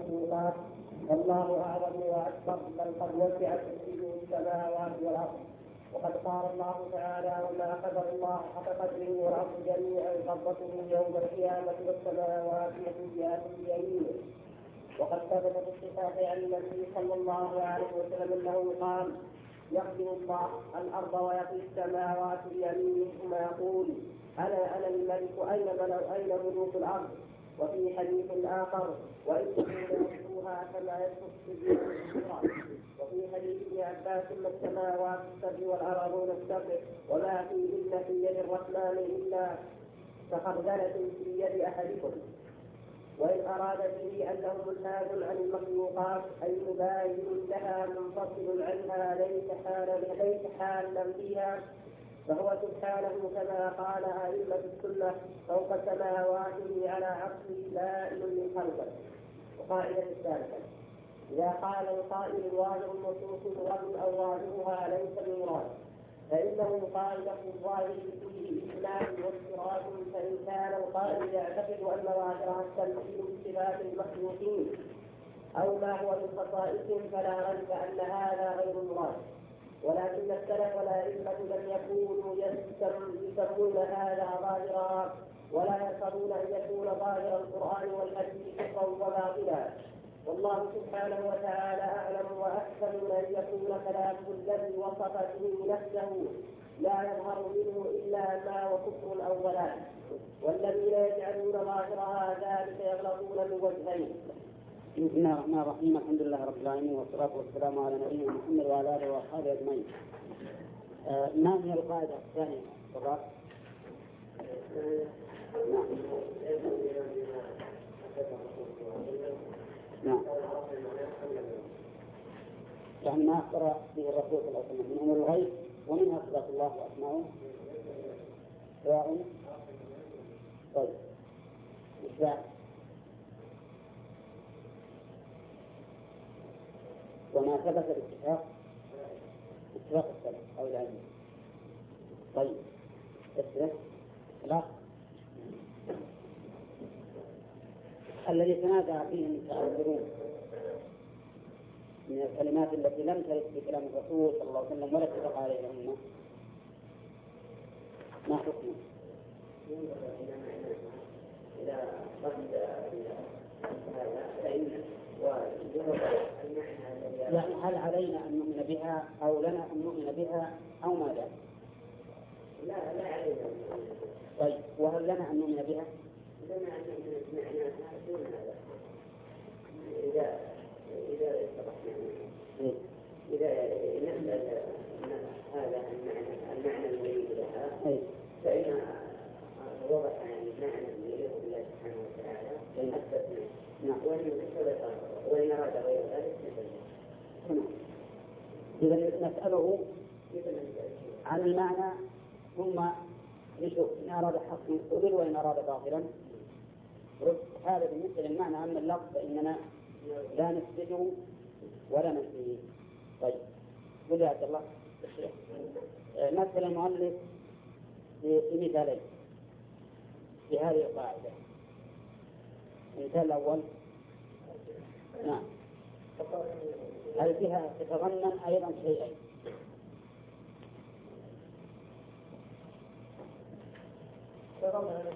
المخلوقات، والله أعظم وأكبر، بل قد وسع كرسيه السماوات والأرض. وقد قال الله تعالى: وما قدر الله حق قدره والأرض جميعا قبضته يوم القيامة والسماوات مطويات بيمينه. وقد ثبت في الصحيح عن النبي صلى الله عليه وسلم أنه قال: يقبض الله الأرض ويقي السماوات بيمينه ثم يقول: أنا الملك، أين ملوك الأرض؟ وفي حديث آخر: وإن يمسوها كما يمسك السجود الكبرى. وفي حديث ابن عباس: ما السماوات السبع والأرضون السبع وما فيهن في يد الرحمن إلا كخردلة في يد أحدكم. وإن أراد به أنه منهاج عن المخلوقات أي مباين لها منفصل عنها ليس حالا فيها، فهو سبحانه كما قال أئمة السنة: فوق سماواته على عرشه بائن من خلقه. وقاعدة الثالثة: إذا قال القائل ظاهر النصوص مراد أو ظاهرها ليس المراد، فإنه قال له الظاهر بكله إسلام وافتراض. فإن كان القائل يعتقد أن ظاهرها التمثيل بصفات المخلوقين أو ما هو من خصائصهم فلا ريب أن هذا غير المراد. ولكن السلف والأئمة لم يكونوا يسمون هذا ظاهرا، ولا يرغبون أن يكون ظاهر القرآن والحديث كفرا وباطلا. والله سبحانه وتعالى أعلم وأحسن من أن يكون كلامه الذي وصف به نفسه لا يظهر منه إلا ما وكفر أو ضلال. والذين يجعلون ظاهرها ذلك يغلطون من وجهين. بسم الله الرحمن الرحيم. الحمد لله رب العالمين، والصلاة والسلام على نبينا محمد وعلى آله وأصحابه أجمعين. ما هي القاعدة الثانية؟ تفضل. نعم. يعني ما أخبر به الرسول صلى الله عليه وسلم من أمور الغيب ومنها صفات الله وأسماؤه سواء. طيب إشباع وما ثبت الاتفاق السلف أو العلم. طيب السلف لا الذي تنازع فيه المتأخرون من الكلمات التي لم ترد في كلام الرسول صلى الله عليه وسلم ولا اتفق عليها الأمة، ما حكمه؟ إذا قصد هذا فإن يعني هل علينا أن نؤمن بها أو لنا أن نؤمن بها أو ماذا؟ لا علينا. طيب وهل لنا أن نؤمن بها؟ لنا أن نؤمن بمعناها دون هذا. إذا استطعنا إذا نسأل هذا المعنى المريد لها فإن وضع المعنى المريد لله سبحانه وتعالى أثبتنا. وإن أراد غير ذلك إذا نسأله عن المعنى ثم نشوف إن أراد حقا قبل وإن أراد باطلا رد. هذا بالنسبة للمعنى. أما اللفظ فإننا لا نثبته ولا ننفيه. طيب قل يا عبد الله. مثل المؤلف بمثالين في هذه القاعدة. المثال الأول: نعم، هل فيها تتضمن أيضا شيئين؟ تضمن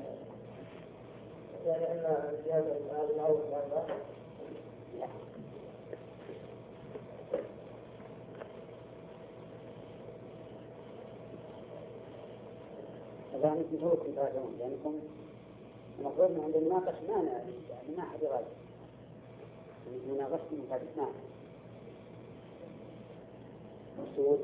يعني أن الجهاز الأول والآخر أنتم توكم تراجعون لأنكم المفروض أن عند المناقش ما أحد يراجع. مناقشتم قد نعم. مقصود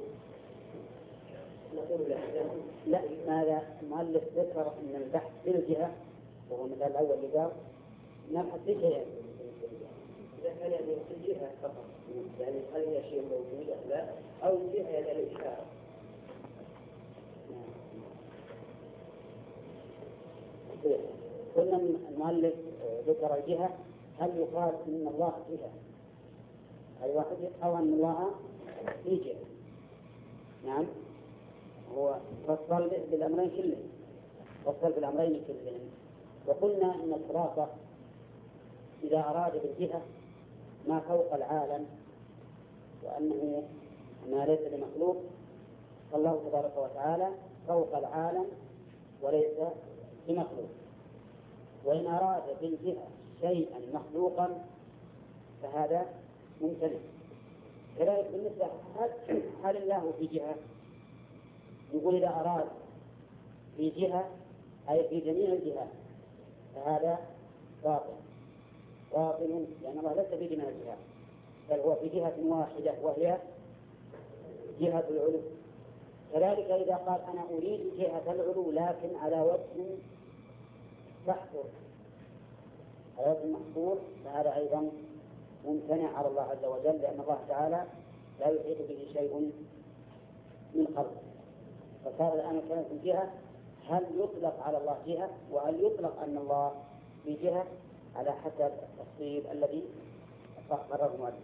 لا، ماذا المؤلف ذكر أن البحث بالجهة وهو مثال الأول اللي قال نبحث بشيء. إذا كان يعني الجهة فقط، يعني هل هي شيء موجود أم لا، أو الجهة يعني الإشارة. قلنا المؤلف ذكر الجهة، هل يقال إن الله جهة أي واحد أو أن الله في جهة؟ نعم، هو فصل بالأمرين كلهم، فصل بالأمرين كلهم. وقلنا إن الخلاصة إذا أراد بالجهة ما فوق العالم وأنه ما ليس بمخلوق، فالله تبارك وتعالى فوق العالم وليس بمخلوق. وإن أراد بالجهة شيئا مخلوقا فهذا ممتنع. كذلك بالنسبة هل الله في جهة؟ يقول إذا أراد في جهة أي في جميع الجهات فهذا باطل لأن الله ليس في جميع الجهات، بل هو في جهة واحدة وهي جهة العلو. كذلك إذا قال أنا أريد جهة العلو لكن على وجه محصور فهذا أيضا ممتنع على الله عز وجل، لأن الله تعالى لا يحيط به شيء من خلقه. فصار الآن كانت الجهة هل يطلق على الله جهة وهل يطلق أن الله في جهة على حسب التفصيل الذي قرره المؤلف.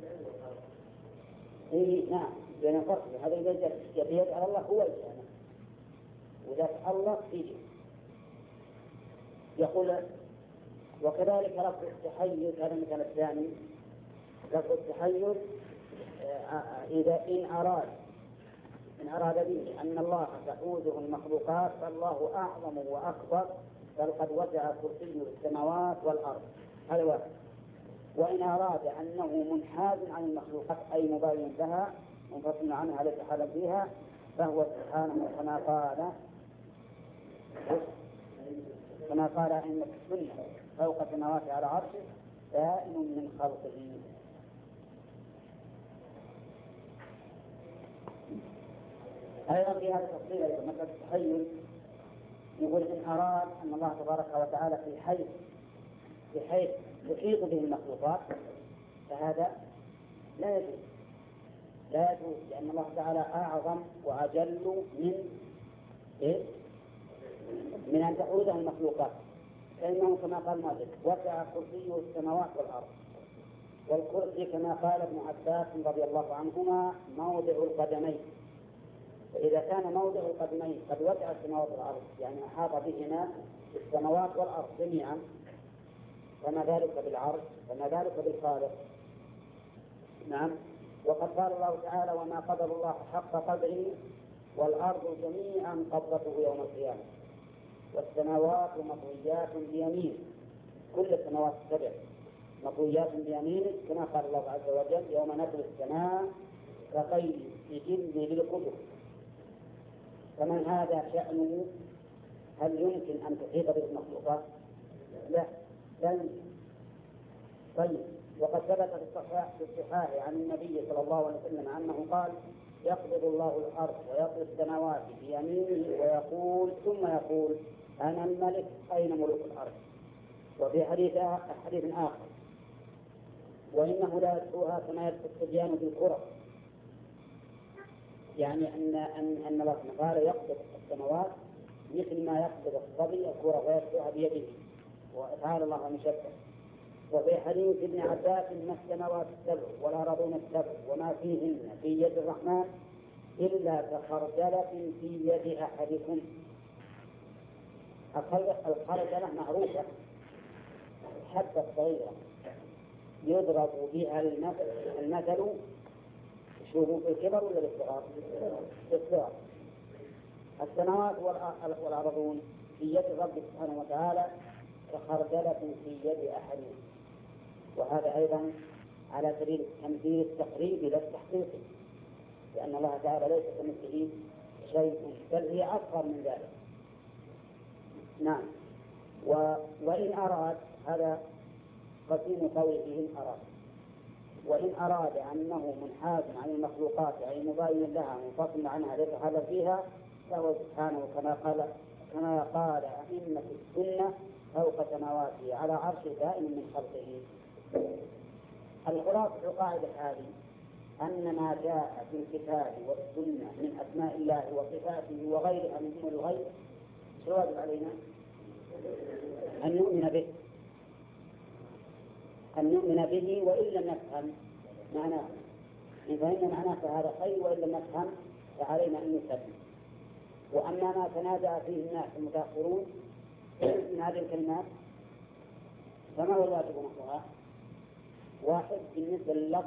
نعم بين الفرق هذا يجعل الله هو الجهة وذات الله في جهة. يقول وكذلك لفظ التحيز هذا المثال الثاني. لفظ التحيز إذا إن أراد به أن الله تحوزه المخلوقات فالله أعظم وأكبر، بل قد وسع كرسيه السماوات والأرض، هذا واحد. وإن أراد أنه منحاز عن المخلوقات أي مباين لها منفصل عنها ليس حالا فيها، فهو سبحانه كما قال أئمة السنة فوق السماوات على عرشه دائم من خلقه. أيضا في هذا التفصيل مثل التحيز يقول إن أراد أن الله تبارك وتعالى في حيث تحيط به المخلوقات فهذا لا يجوز لأن الله تعالى أعظم وأجل من أن تحوزه المخلوقات، فإنه كما قال مالك وسع كرسيه السماوات والأرض، والكرسي كما قال ابن عباس رضي الله عنهما موضع القدمين. فإذا كان موضع القدمين قد وسع السماوات والأرض يعني أحاط بهما السماوات والأرض جميعا، فما ذلك بالعرش فما ذلك بالخالق. نعم. وقد قال الله تعالى وما قدر الله حق قدره والأرض جميعا قبضته يوم القيامة والسماوات مطويات بيمينه، كل السماوات السبع مطويات بيمينه كما قال الله عز وجل يوم نطوي السماء كطي سجل للكتب. فمن هذا شأنه هل يمكن أن تحيط به المخلوقات؟ لا يمكن. طيب وقد ثبت في الصحاح عن النبي صلى الله عليه وسلم أنه قال يقبض الله الأرض ويطوي السماوات بيمينه ويقول ثم يقول أنا الملك أين ملوك الأرض. وفي حديث آخر وإنه لا يدعوها كما يدعو الصبيان في الكرة، يعني أن الله تعالى يقبض السماوات مثل ما يقبض الصبي الكرة ويدعوها بيده وتعالى الله عن شبه. وفي حديث ابن عباس ما السماوات السبع والأرضون السبع وما فيهن في يد الرحمن إلا كخردلة في يد أحدكم. الخردلة معروفة حبة صغيرة يضرب بها المثل شوفوا في الكبر ولا بالصغار. السماوات والأرضون في يد الرب سبحانه وتعالى كخردلة في يد أحدهم. وهذا أيضا على سبيل التمثيل التقريبي لا التحقيقي، لأن الله تعالى ليس كمثله شيء بل هي أصغر من ذلك. نعم. وإن أراد هذا قسيم قوله إن أراد. وإن أراد أنه منحاز عن المخلوقات أي مباين لها منفصل عنها ليس حالا فيها فهو سبحانه كما قال أئمة السنة فوق سماواته على عرش دائم من خلقه. الخلاصة القاعدة هذه أن ما جاء في الكتاب والسنة من أسماء الله وصفاته وغيرها من دون الغيب الواجب علينا أن نؤمن به وإن لم نفهم معناه. إن فهمنا معناه فهذا خير وإن لم نفهم فعلينا أن نسلم. وأما ما تنازع فيه الناس المتأخرون من هذه الكلمات فما هو الواجب نحوها؟ واحد بالنسبة لللفظ،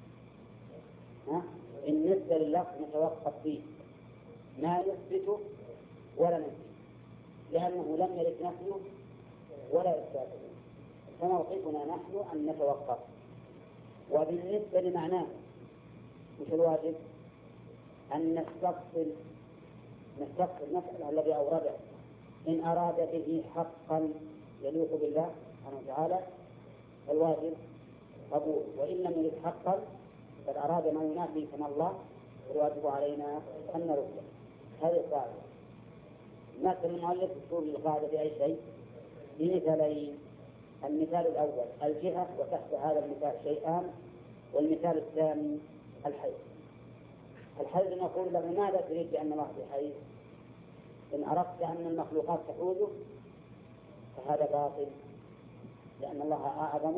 بالنسبة لللفظ نتوقف فيه ما نثبته ولا ننفيه، لأنه لم يرد نفيه ولا إثباته، فموقفنا نحن أن نتوقف. وبالنسبة لمعناه مش الواجب أن نستفصل المسألة الذي أورده، إن أراد به حقا يليق بالله سبحانه وتعالى فالواجب قبول، وإن لم يرد حقا بل أراد ما ينافي كما الله فالواجب علينا أن نرده. هذه القاعدة. مثل المؤلف يقول القاعدة بأي شيء بمثالين. المثال الأول الجهة، وتحت هذا المثال شيئان، والمثال الثاني الحيز. الحيز نقول له ماذا تريد بأن الله بحيز؟ إن أردت أن المخلوقات تحوزه فهذا باطل، لأن الله أعظم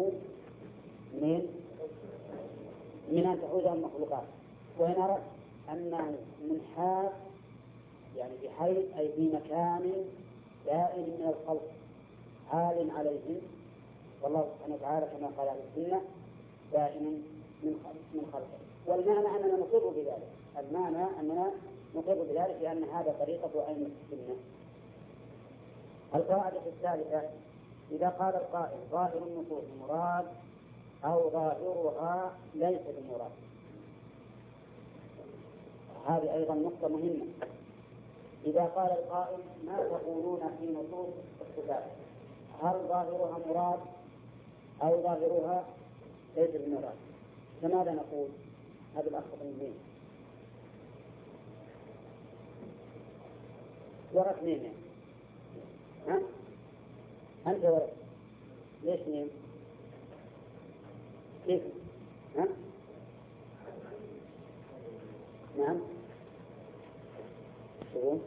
من أن تحوزه المخلوقات. وإن أردت أنه منحاز يعني بحيث أي في مكان دائم من الخلق عال عليهم، والله سبحانه وتعالى كما قال أهل السنة دائم من خلقه. والمعنى أننا نقر بذلك، المعنى أننا نقر بذلك لأن هذا طريقة أئمة السنة. القاعدة الثالثة إذا قال القائل ظاهر النصوص مراد أو ظاهرها ليس بمراد، هذه أيضا نقطة مهمة. إذا قال القائل ما تقولون في نصوص الصفات، هل ظاهرها مراد أو ظاهرها ليس بمراد؟ فماذا نقول؟ هذا الأخ منين؟ ورث مين؟ ها؟ أنت ورث ليش مين؟ كيف؟ ها؟ نعم. شو؟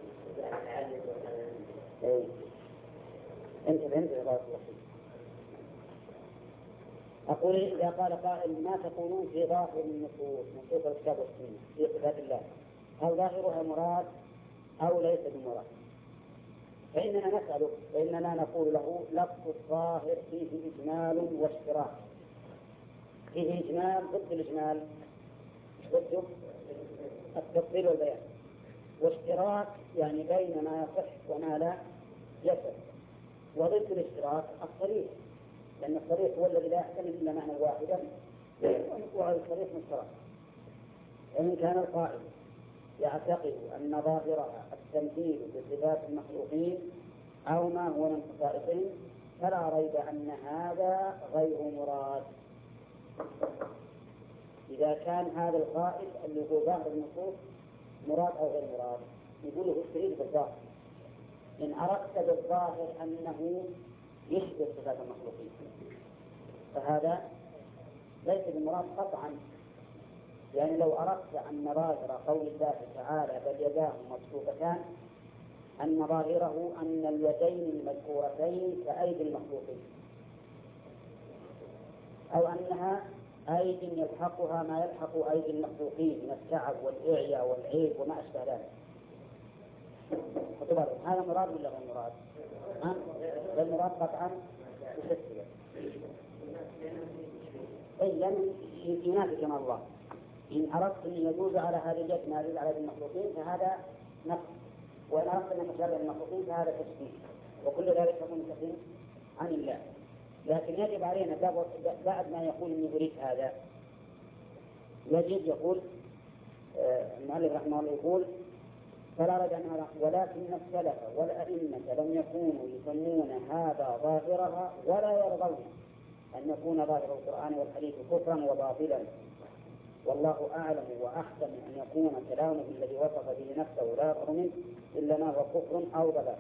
إيه. أنت فهمت يا بارك الله فيك. أقول إذا قال قائل ما تقولون في ظاهر النصوص نصوص الكتاب والسنة في صفات الله، هل ظاهرها مراد أو ليس بمراد؟ فإننا نسأله، فإننا نقول له لفظ الظاهر فيه إجمال واشتراك. فيه إجمال ضد الإجمال، ضد التفصيل والبيان، واشتراك يعني بين ما يصح وما لا يصح. وضد الاشتراك الصريح، لأن الصريح هو الذي لا يحتمل إلا معنى واحدا والصريح مشترك. وإن كان القائل يعتقد أن ظاهرها التمثيل بصفات المخلوقين أو ما هو من خصائصهم فلا ريب أن هذا غير مراد. إذا كان هذا القائل اللي هو ظاهر النصوص مراد أو غير مراد يقول له تريد بالظاهر. إن أردت بالظاهر أنه يشبه صفات المخلوقين فهذا ليس بالمراد قطعا، يعني لو أردت أن ظاهر قول الله تعالى بل يداه مبسوطتان أن ظاهره أن اليدين المذكورتين كأيدي المخلوقين، أو أنها أيدي يلحقها ما يلحق أيدي المخلوقين من التعب والإعياء والعيب وما أشبه ذلك، هذا مراد ولا غير مراد؟ المراد قطعا مشكلة. إذن ينافي كما الله. إن أردت أن يجوز على هذه اليد ما يجوز على المخلوقين فهذا نقص، وإن أردت أن يجوز على المخلوقين فهذا تشبيه، وكل ذلك يكون تكليم عن الله. لكن يجب علينا بعد ما يقول إني أريد هذا يجب يقول المؤلف رحمه الله يقول فلا رجع عنها ولكن السلف والأئمة لم يكونوا يسمون هذا ظاهرها ولا يرضون أن يكون ظاهر القرآن والحديث كفرا وباطلا، والله أعلم وأحسن أن يكون كلامه الذي وصف به نفسه لا يظهر منه إلا ما هو كفر أو ضلال.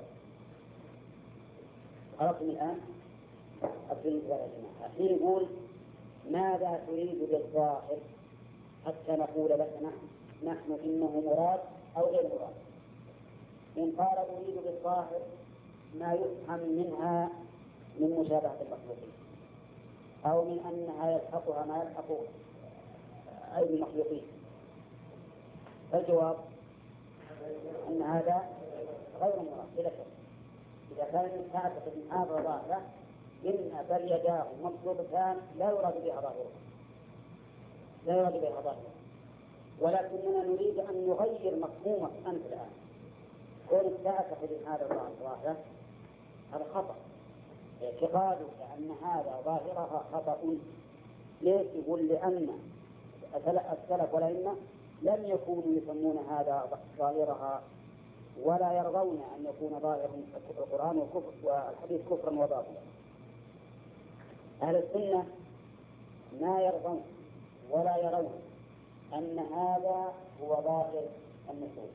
عرفتم الآن؟ أبدل يا جماعة. حين يقول ماذا تريد بالظاهر حتى نقول لك نحن إنه مراد أو غير مراد. إن قال أريد بالظاهر ما يفهم منها من مشابهة المخلوقين أو من أنها يلحقها ما يلحق أيدي المخلوقين، الجواب أن هذا غير مراد بلا شك. إذا كان تعتقد أن هذا ظاهر إن بل يداه مبسوطتان لا يراد بها ظاهرها، لا يراد بها ظاهرها، ولكننا نريد أن نغير مفهومك أنت الآن. كونك تعتقد أن هذا ظاهرة هذا خطأ، اعتقادك أن هذا ظاهرها خطأ. ليش؟ يقول لأن السلف والأئمة لم يكونوا يسمون هذا ظاهرها ولا يرضون أن يكون ظاهر القرآن والحديث كفرا وباطلا. أهل السنة ما يرضون ولا يرون أن هذا هو ظاهر النصوص.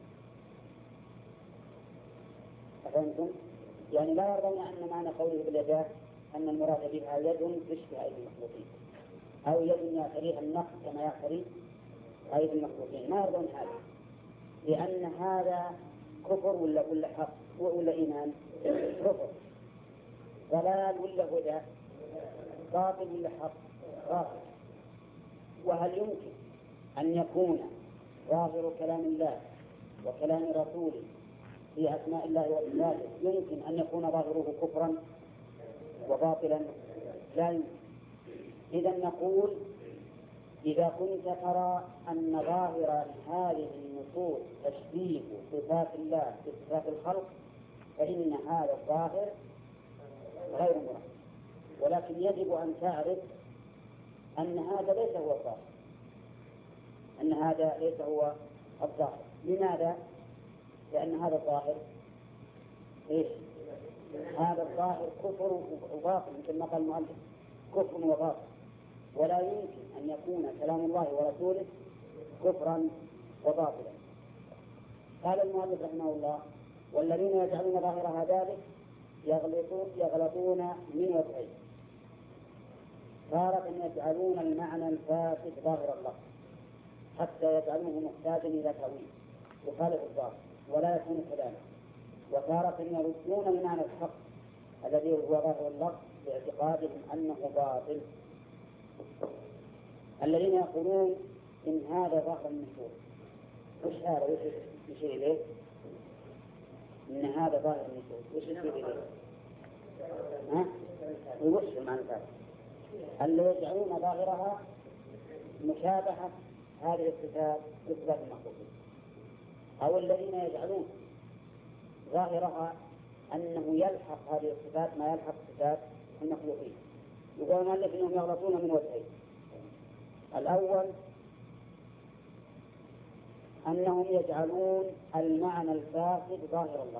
أفهمتم؟ يعني لا يرضون أن معنى قوله باليدات أن المراد بها يد تشبه أيدي المخلوقين، أو يد يعتريها النقص كما يعتري أيدي المخلوقين. ما يرضون هذا، لأن هذا كفر ولا حق ولا إيمان؟ كفر. ضلال ولا هدى؟ باطل ولا حق؟ باطل. وهل يمكن أن يكون ظاهر كلام الله وكلام رسوله في أسماء الله وصفاته يمكن أن يكون ظاهره كفرا وباطلا؟ لا يمكن. إذا نقول إذا كنت ترى أن ظاهر هذه النصوص تشبيه صفات الله بصفات الخلق فإن هذا الظاهر غير مراد، ولكن يجب أن تعرف أن هذا ليس هو الظاهر، أن هذا ليس هو الظاهر. لماذا؟ لأن هذا الظاهر إيش؟ هذا الظاهر كفر وباطل، مثل ما قال المؤلف كفر وباطل، ولا يمكن أن يكون كلام الله ورسوله كفرا وباطلا. قال المؤلف رحمه الله: والذين يجعلون ظاهرها ذلك يغلطون من وجهين. تارة يجعلون المعنى الفاسد ظاهر اللفظ حتى يجعلوه محتاجا إلى تأويل يخالف الظاهر ولا يكون كذلك، وتارة يردون المعنى الحق الذي هو ظاهر اللفظ باعتقادهم أنه باطل. الذين يقولون إن هذا ظاهر النصوص، وش هذا؟ وش يشير إليه؟ إن هذا ظاهر النصوص، وش يشير إليه؟ وش المعنى الثالث؟ اللي يجعلون ظاهرها مشابهة هذه الصفات بصفات المخلوقين، أو الذين يجعلون ظاهرها أنه يلحق هذه الصفات ما يلحق صفات المخلوقين. يقول المؤلف إنهم يغلطون من وجهين: الأول أنهم يجعلون المعنى الفاسد ظاهر الله.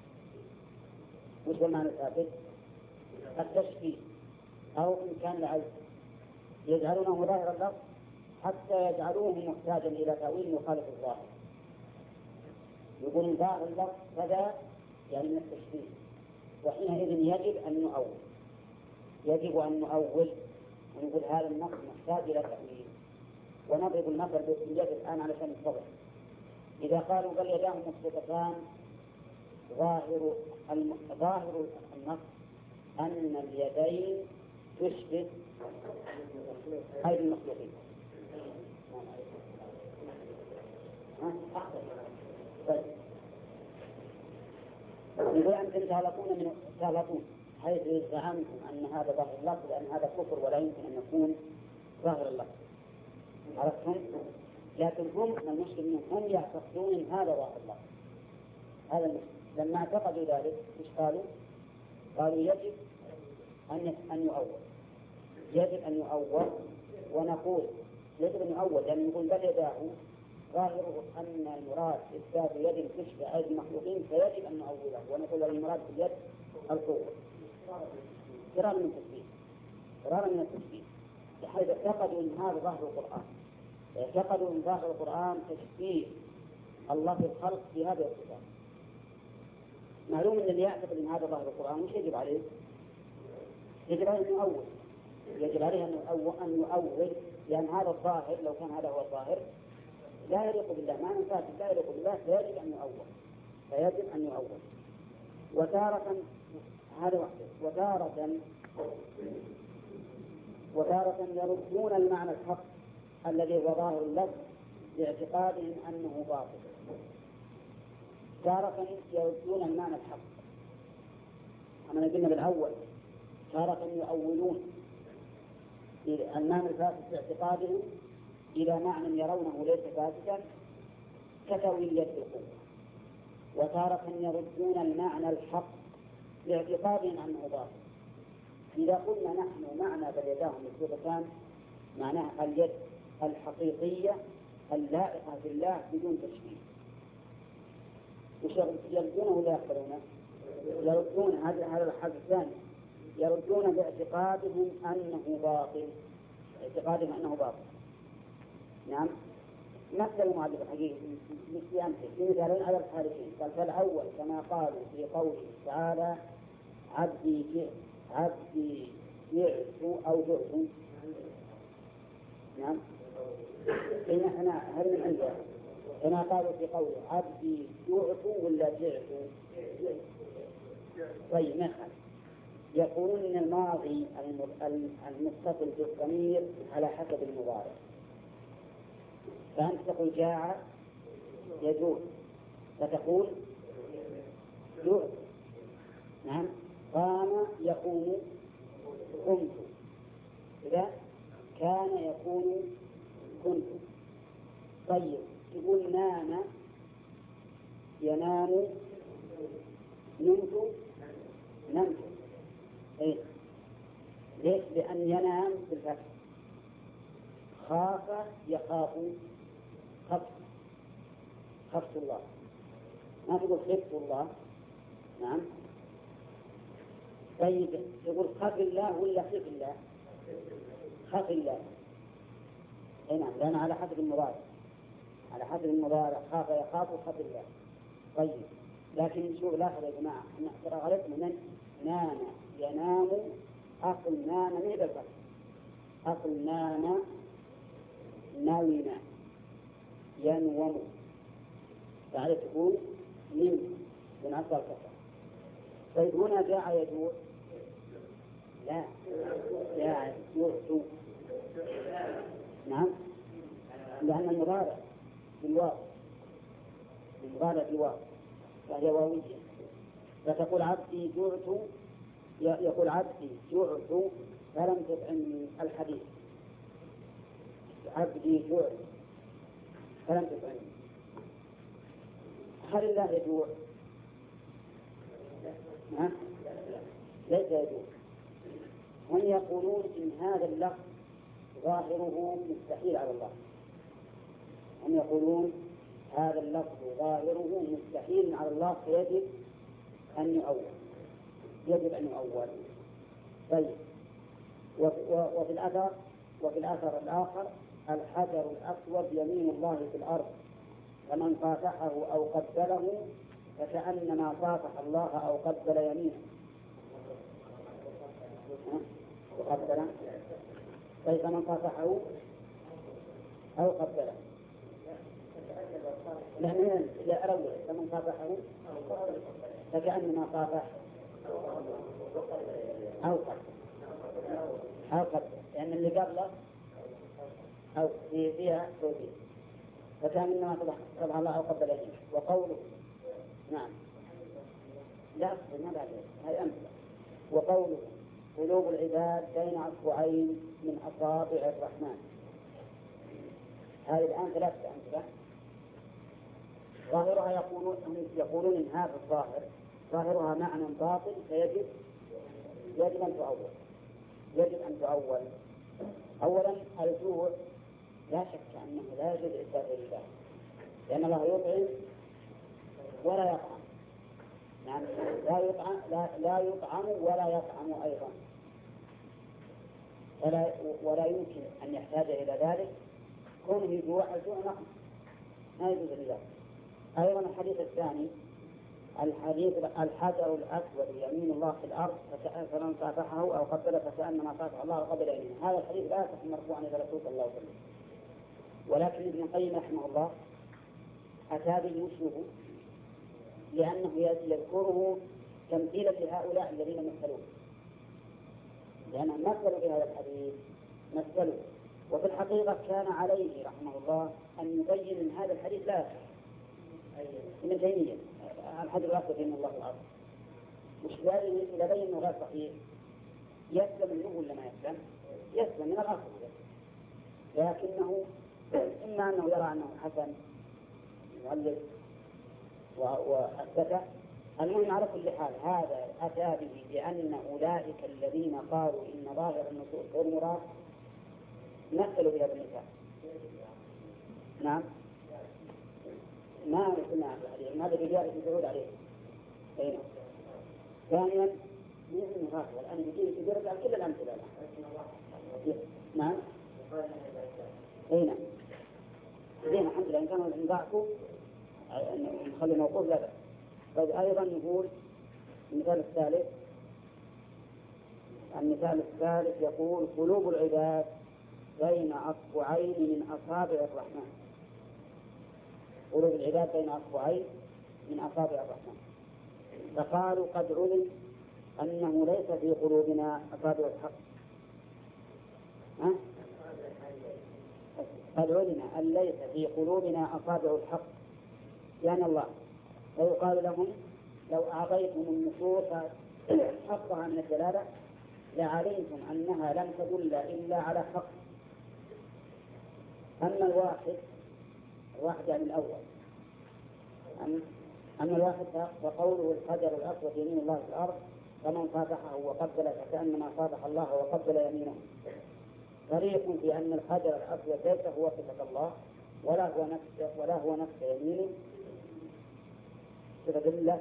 وش المعنى الفاسد؟ التشبيه أو إمكان العجز، يجعلونه ظاهر اللفظ حتى يجعلوه محتاجا إلى تأويل يخالف الظاهر. يقول ظاهر اللفظ كذا يعني من التشبيه، وحينئذ يجب أن نؤول ونقول هذا النص محتاج إلى تأويل. ونضرب المثل باليد الآن علشان نتضح. إذا قالوا بل يداه مبسوطتان ظاهر النص أن اليدين تشبه أيدي المخلوقين. طيب يقول أنتم تغلطون حيث زعمتم أن هذا ظاهر الله، لأن هذا كفر ولا يمكن أن يكون ظاهر الله. عرفتم؟ لكن هم المسلمين هم يعتقدون أن هذا ظاهر الله. هذا المسلم لما اعتقدوا ذلك إيش قالوا؟ قالوا يجب أن يؤول ونقول يجب أن يؤول، لأن نقول بل يداه ظاهره أن المراد إثبات يد تشبه أيدي المخلوقين فيجب أن نؤوله ونقول المراد باليد القوة. فرارا من التشبيه بحيث اعتقدوا أن هذا ظاهر القرآن، اعتقدوا أن ظاهر القرآن تشبيه الله في الخلق في هذه الصفات. معلوم أن اللي يعتقد أن هذا ظاهر القرآن وش يجب عليه؟ يجب عليه أن يؤول، يجب عليه أن يؤول، لأن هذا الظاهر لو كان هذا هو الظاهر لا يليق بالله، ما نفات لا يليق بالله، فيجب أن يؤول. وتارة هذا وحده، وتارة يردون المعنى الحق الذي هو ظاهر اللفظ باعتقادهم أنه باطل. تارة يردون المعنى الحق. أنا قلنا بالأول تارة يؤولون المعنى الفاسد في اعتقادهم إلى معنى يرونه ليس فاسدا كتأويل اليد بالقوة، وتارة يردون المعنى الحق لاعتقادهم أنه باطل. إذا قلنا نحن معنى بل يداه مبسوطتان معناها اليد الحقيقية اللائقة بالله بدون تشبيه، وش يردونه ولا يقبلونه؟ يردون هذا الحد الثاني، يردون باعتقادهم أنه باطل، اعتقادهم أنه باطل. نعم، مثل المؤلف الحقيقي في مثالين على الخارجين. قال فالأول كما قالوا في قوله تعالى عبدي جئت أو جئت. نعم، هل من عنده كما قالوا في قوله عبدي جئت ولا جئت؟ طيب مثلا يقولون إن الماضي المتصل بالضمير على حسب المضارع، فأنت تقول جاء يجوع، فتقول جوع. نعم، قام يقوم قمت، إذا كان يكون كنت. طيب تقول نام ينام نمت نمت. إيه؟ ليش؟ لأن ينام بالفتح، خاف يخاف خفت الله، ما تقول خفت الله. نعم. طيب تقول خف الله ولا خف الله؟ خف الله. اي نعم، لأن على حسب المضارع، على حسب المضارع خاف يخاف وخف الله. طيب لكن شوف الآخر يا جماعة، احنا ترى غلطنا من نام ينام، أصل نام من الفتح، أصل نام ناوينا ينوم، تعرف تقول نمت من أصل الفتح. طيب هنا جاء يجوع، لا جاء يعطو. نعم، لأن المضارع بالواو، المضارع بالواو فهي واوية، فتقول عبدي جعت، يقول عبدي جعت فلم تطعمني الحديث، عبدي جعت فلم تطعمني. هل الله يجوع؟ ليس يجوع. هم يقولون إن هذا اللفظ ظاهره مستحيل على الله، هم يقولون هذا اللفظ ظاهره مستحيل على الله، فيجب أن يؤول، يجب أن يؤول. طيب وفي الأثر الآخر الحجر الأسود يمين الله في الأرض، فمن صافحه أو قبله فكأنما صافح الله أو قبل يمينه. وقبله، طيب فمن صافحه أو قبله، لا أروع، فمن صافحه فكأنما صافح أو قبل، لأن اللي قبله أو فيها توجيه، فكأنما صافح الله أو قبل يمينه. وقوله نعم، لا ما بعد هذه أمثلة. وقوله قلوب العباد بين أصبعين من أصابع الرحمن، هذه الآن ثلاثة أمثلة. ظاهرها يقولون إن هذا الظاهر ظاهرها معنى باطل، فيجب أن تؤول. أولا الجوع لا شك أنه لا يجوز إثبات لله، لأن الله يطعم ولا يطعم. نعم، لا يطعم ولا يطعم أيضا، ولا يمكن أن يحتاج إلى ذلك. كونه الجوع نقص ما يجوز لله. أيضا الحديث الثاني، الحديث الحجر الأسود يمين الله في الأرض فمن صافحه أو قبله فكأنما صافح الله قبل يمينه، هذا الحديث لا يصح مرفوعا إلى الرسول صلى الله عليه وسلم. ولكن ابن القيم رحمه الله أتى به وشوه، لأنه يذكره تمثيلا لهؤلاء الذين مثلوه، لأنهم مثلوا بهذا الحديث مثلوا. وفي الحقيقة كان عليه رحمه الله أن يبين أن هذا الحديث لا يصح. ابن تيمية الحجر الأسود يمين الله في الأرض، مش إذا بين أنه غير صحيح يسلم منه ولا ما يسلم؟ يسلم من الأصل، لكنه إما أنه يرى أنه حسن يؤلف وأثبته. المهم على كل حال هذا أتى به لأن أولئك الذين قالوا إن ظاهر النصوص غير مراد مثلوا بهذا المثال. نعم، ما سمع الحديث هذا رجال يدعون عليه. أين؟ ثانيا من غاية والآن يجي يرجع كل الأمثلة. نعم. أين؟ زين الحمد لله إن كانوا ضعفوا نخلي موقوف لا بأس. طيب أيضا يقول المثال الثالث يقول قلوب العباد بين أصبعين من أصابع الرحمن. قلوب العباد بين أصبعين من أصابع الرحمن. فقالوا قد علم أنه ليس في قلوبنا أصابع الحق. قد علم أن ليس في قلوبنا أصابع الحق يعني الله. ويقال لهم لو أعطيتم النصوص حقها من الدلالة لعلمتم أنها لم تدل إلا على حق. أما الواحد يعني الأول، أما الواحد فقوله الحجر الأسود يمين الله في الأرض فمن صافحه وقبل فكأنما صافح الله وقبل يمينه. طريق في أن الحجر الأسود ليس هو صفة الله ولا هو نفس يمينه صفة لله.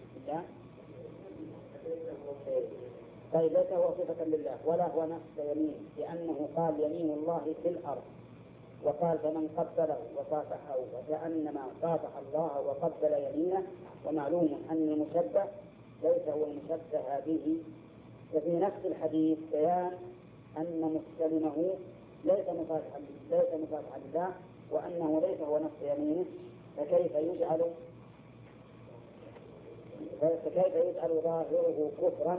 طيب ليس هو صفة لله ولا هو نفس يمينه لأنه قال يمين الله في الأرض وقال فمن قبله وصافحه وكأنما صافح الله وقبل يمينه. ومعلوم أن المشبه ليس هو المشبه به. وفي نفس الحديث بيان أن مستلمه ليس مصافحا لله وأنه ليس هو نفس يمينه. فكيف يجعل ظاهره كفرا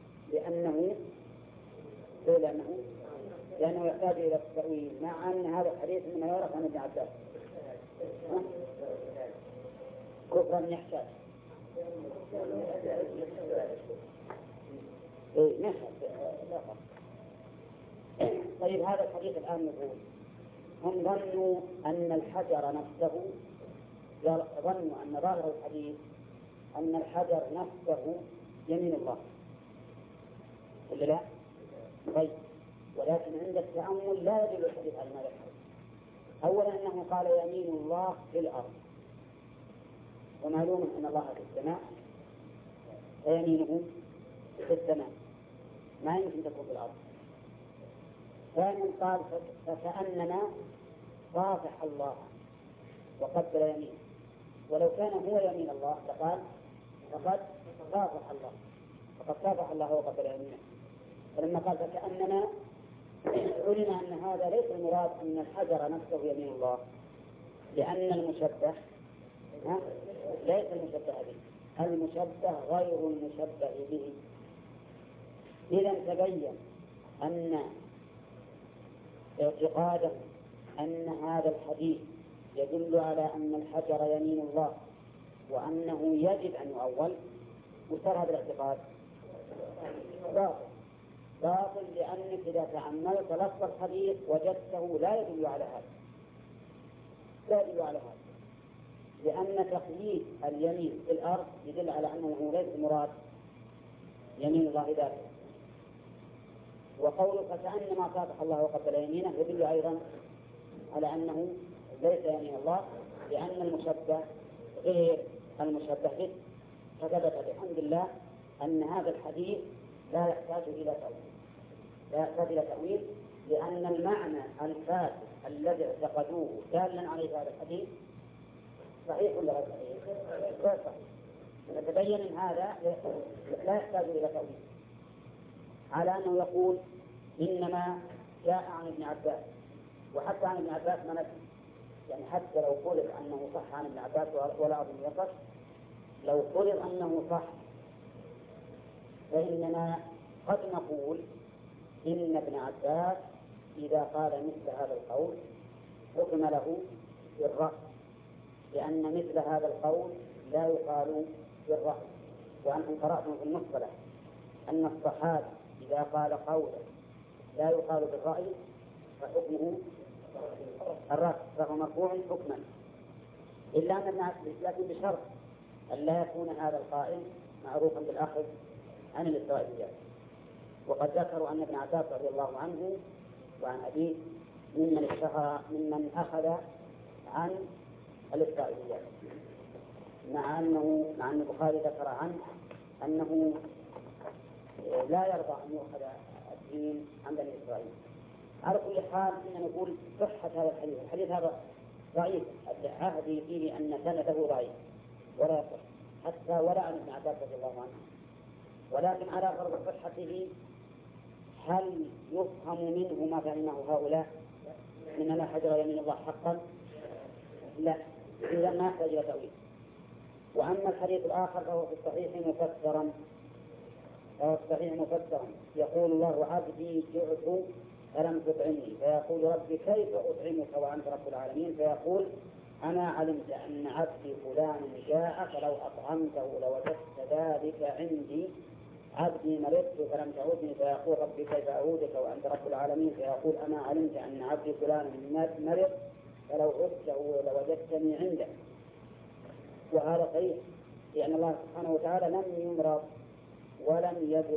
لأنه يحتاج إلى التأويل مع أن هذا الحديث مما يعرف عن ابن عباس كفرا يحتاج طيب هذا الحديث الآن يقول هم ظنوا أن الحجر نفسه ظنوا أن ظاهر الحديث أن الحجر نفسه يمين الله ولا لا؟ طيب ولكن عند التأمل لا يدل الحديث على هذا الحديث. أولا أنه قال يمين الله في الأرض ومعلوم أن الله في السماء فيمينه في السماء ما يمكن تكون في الأرض. ثانيا قال فكأنما صافح الله وقبل يمينه ولو كان هو يمين الله لقال فقد صافح الله وقبل يمينه. فلما قال فكأنما علم أن هذا ليس المراد أن الحجر نفسه يمين الله لأن المشبه ليس المشبه به. المشبه غير المشبه به. إذا تبين أن اعتقاده أن هذا الحديث يدل على أن الحجر يمين الله وأنه يجب أن يؤول وصار هذا الاعتقاد باطل لأنك إذا تأملت لفظ الحديث وجدته لا يدل على هذا لأن تقييد اليمين في الأرض يدل على أنه ليس مراد يمين الله ذاته. وقوله فكأنما صافح الله وقبل يمينه يدل أيضا على أنه ليس يمين الله لأن المشبه غير المشبه به. فثبت بحمد الله أن هذا الحديث لا يحتاج إلى تأويل لأن المعنى الفاسد الذي اعتقدوه دالا عليه هذا الحديث صحيح ولا غير صحيح؟ غير صحيح. فتبين أن هذا لا يحتاج إلى تأويل على أنه يقول إنما جاء عن ابن عباس وحتى عن ابن عباس ما نفي يعني حتى لو فرض أنه صح عن ابن عباس ولا أظن يصح لو فرض أنه صح فإننا قد نقول إن ابن عباس إذا قال مثل هذا القول حكم له بالرأي لأن مثل هذا القول لا يقال بالرأي. وأنتم قرأتم في المصطلح أن الصحابي إذا قال قولا لا يقال بالرأي فحكمه الرفع، فهو مرفوع حكما، إلا أن ابن عباس لكن بشرط أن لا يكون هذا القائل معروفا بالأخذ عن الإسرائيليات. وقد ذكروا أن ابن عباس رضي الله عنه وعن أبيه ممن أخذ عن الإسرائيليات، مع أن البخاري ذكر عنه أنه لا يرضى أن يؤخذ الدين عن بني إسرائيل. على كل حال إن نقول صحة هذا الحديث هذا ضعيف، عهدي فيه أن سنده ضعيف ولا يصح حتى ولا عن ابن عباس رضي الله عنه. ولكن على فرض صحته هل يفهم منه ما فهمه هؤلاء من أن حجر يمين الله حقا؟ لا، إذا ما يحتاج إلى تأويل. وأما الحديث الآخر فهو في الصحيح مفسرا يقول الله عبدي جعت فلم تطعمني، فيقول ربي كيف أطعمك وأنت رب العالمين، فيقول أنا علمت أن عبدي فلان جاء فلو أطعمته لوجدت ذلك عندي، عبدي مرضت فلم تعودني، فيقول ربي كيف أعودك وأنت رب العالمين، فيقول أنا علمت أن عبدي فلان مرض فلو عدته لوجدتني عنده. وهذا صحيح، لأن الله سبحانه وتعالى لم يمرض ولم يدع،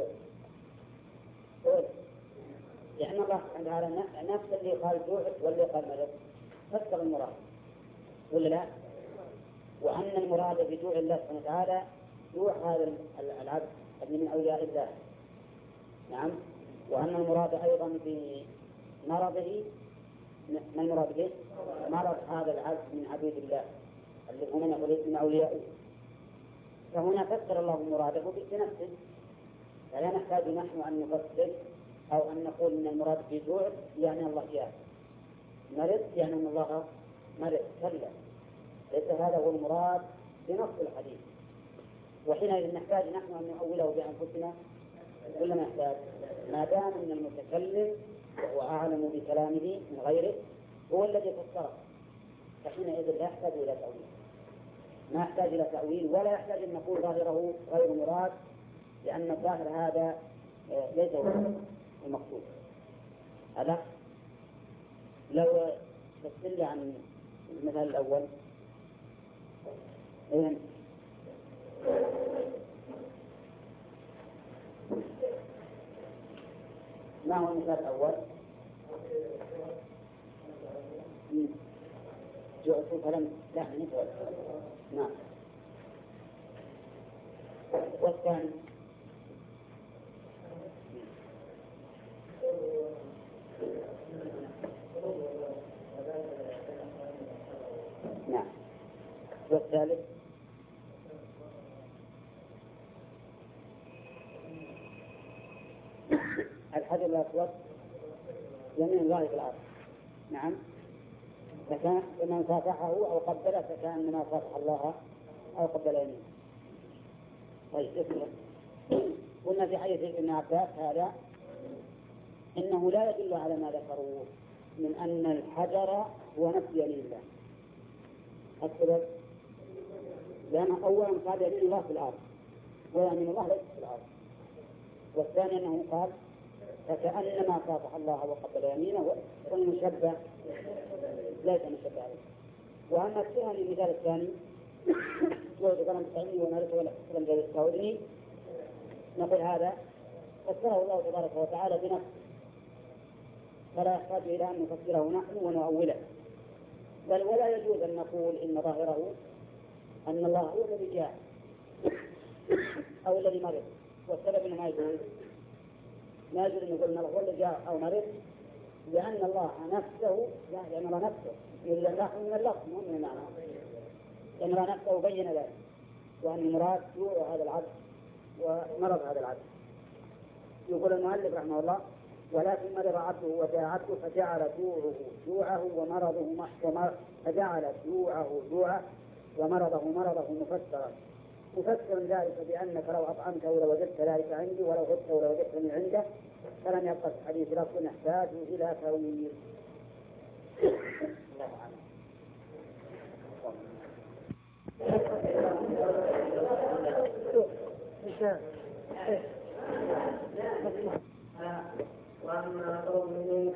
لأن الله سبحانه وتعالى نفس اللي قال جوعت واللي قال مرض فسر المراد ولا لا؟ وأن المراد بجوع الله سبحانه وتعالى جوع هذا العبد من أولياء الله، نعم. وأن المراد أيضا بمرضه ما المراد به؟ مرض هذا العبد من عبيد الله اللي هم من أوليائه. فهنا فسر الله مراده بنفسه، فلا نحتاج نحن أن نفسر أو أن نقول إن المراد بجوع يعني الله جاء، مرض يعني أن الله مرض، كلا، ليس هذا هو المراد بنص الحديث. وحينئذ نحتاج نحن أن نؤوله بأنفسنا ولا ما نحتاج؟ ما دام أن المتكلم وهو أعلم بكلامه من غيره هو الذي فسره، فحينئذ لا يحتاج إلى تأويل، ما يحتاج إلى تأويل ولا يحتاج أن نقول ظاهره غير مراد، لأن الظاهر هذا ليس هو المقصود. هذا لو تفصل عن المثال الأول إذن ما هو المثال الأول؟ جعت فلم لا نفعل، نعم. والثاني نعم. والثالث الحجر الأسود يمين الله في الأرض، نعم. فكان من صافحه أو قبله فكان ما صافح الله أو قبل يمينه. طيب اسمه قلنا في حديث ابن عباس هذا إنه لا يدل على ما ذكروه من أن الحجر هو نفس يمين الله. السبب لأنه أولا قال يمين الله في الأرض ويمين الله ليس في الأرض، والثاني أنه قال فكأنما صافح الله وقبل يمينه، والمشبه ليس مشبه عليه. وأما الثاني المثال الثاني وإذا كان مستعيني ونرث ولم يستعودني، نقول هذا فسره الله تبارك وتعالى بنفسه، فلا يحتاج إلى أن نفسره نحن ونؤوله، بل ولا يجوز أن نقول إن ظاهره أن الله هو الذي جاء أو الذي مرض، والسبب أنه ما يجوز أن نقول أن الله هو الذي جاء أو مرض، لأن الله نفسه لأن الله نفسه إلا نحن من اللفظ مو من المعنى، لأن الله نفسه بين ذلك، وأن المراد جوع هذا العبد ومرض هذا العبد. يقول المؤلف رحمه الله ولكن مرض عبده وجاء عبده فجعل جوعه جوعه ومرضه مرضه مفسرا ذلك بأنك لو أطعمته لوجدت ذلك عندي ولو عدته لوجدتني عنده، فلم يبقى في الحديث لفظ يحتاج إلى تأويل. الله أعلم. لها. وأما قوله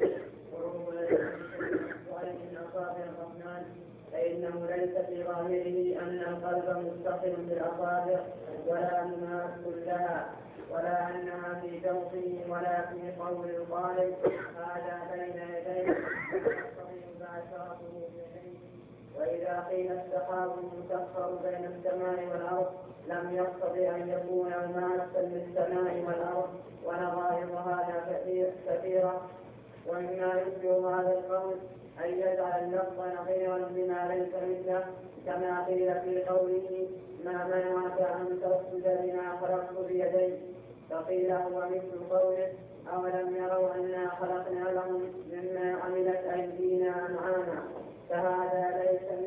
وعين أصابع الرحمن فإنه ليس في ظاهره أن القلب متصل بالأصابع ولا مماس لها ولا أنها في جوفه ولا في قول القائل هذا بين يديه يقتضي مباشرته بيديه. وإذا قيل السحاب المسخر بين السماء والأرض لم يقتضي أن يكون مماسا للسماء والأرض ونظائر هذا كثيرة. ومما يشبه هذا القول أن يجعل اللفظ نظيرا بما ليس مثله كما قيل في قوله ما منعك أن تسجد لما خلقت بيدي فقيل هو مثل قوله أولم يروا أنا خلقنا لهم مما عملت أيدينا أنعاما فهذا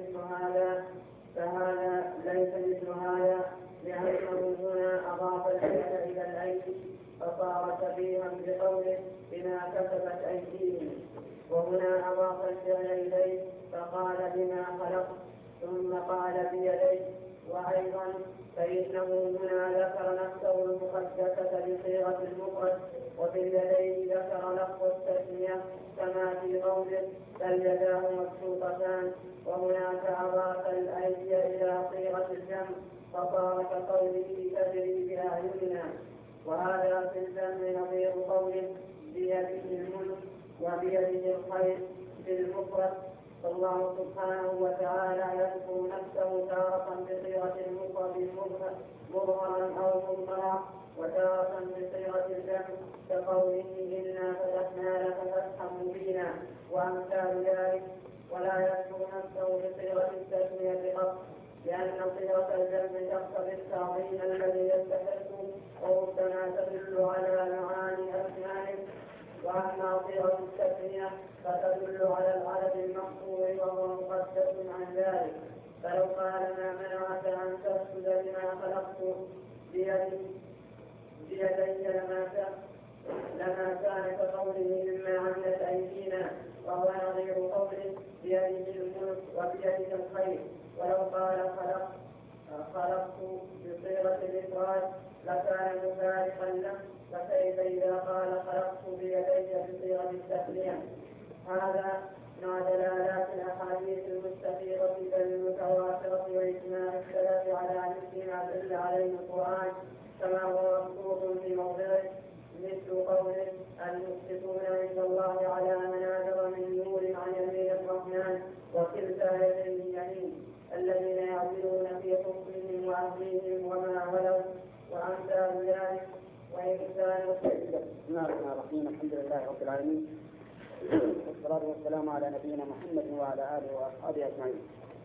ليس مثل هذا لأنه هنا أضاف الفعل إلى الأيدي فصار شبيها بقوله بما كسبت أيديهم وهنا أضاف الفعل إليه فقال بما خلق ثم قال بيديه. وأيضا فإنه هنا ذكر نفسه المقدسة بصيغة المفرد وفي اليدين ذكر لفظ التسمية كما في قوله بل يداه مبسوطتان وهناك أضاف الأيدي إلى صيغة الجمع فصار كقوله تجري بأعيننا. وهذا في الجمع نظير قوله بيده الملك وبيده الخير في المفرد. فالله سبحانه وتعالى يذكر نفسه تارة بصيغة المفرد مظهرا أو مضمرا وتارة بصيغة الجمع كقوله إنا فتحنا لك فتحا مبينا وأمثال ذلك. ولا يذكر نفسه بصيغة التسمية قط لأن صيغة الجمع تقتضي التعظيم الذي يستحق وربما تدل على معاني أسمائه. وأما صيغة التسمية فتدل على العدد المقصور وهو مقدس عن ذلك. فلو قال ما منعك أن تسجد لما خلقت بيدي لما كان كقوله مما عملت أيدينا وهو نظير قوله بيده الملك وبيده الخير. ولو قال خلقت بصيغة الإفراد لكان مفارقا له فكيف إذا قال خلقت بيدي بصيغة التسمية. هذا مع دلالات الأحاديث المستفيضة بل المتواترة وإجماع السلف على مثل ما دل عليه القرآن كما هو مذكور في موضعه مثل قوله المقسطون عند الله على منابر من نور عن يمين الرحمن وكلتا يديه يمين الذين يعدلون في حكمهم وأهليهم وما ولوا وأمثال ذلك. بسم الله الرحمن الرحيم الحمد لله رب العالمين والصلاة والسلام على نبينا محمد وعلى آله وأصحابه أجمعين.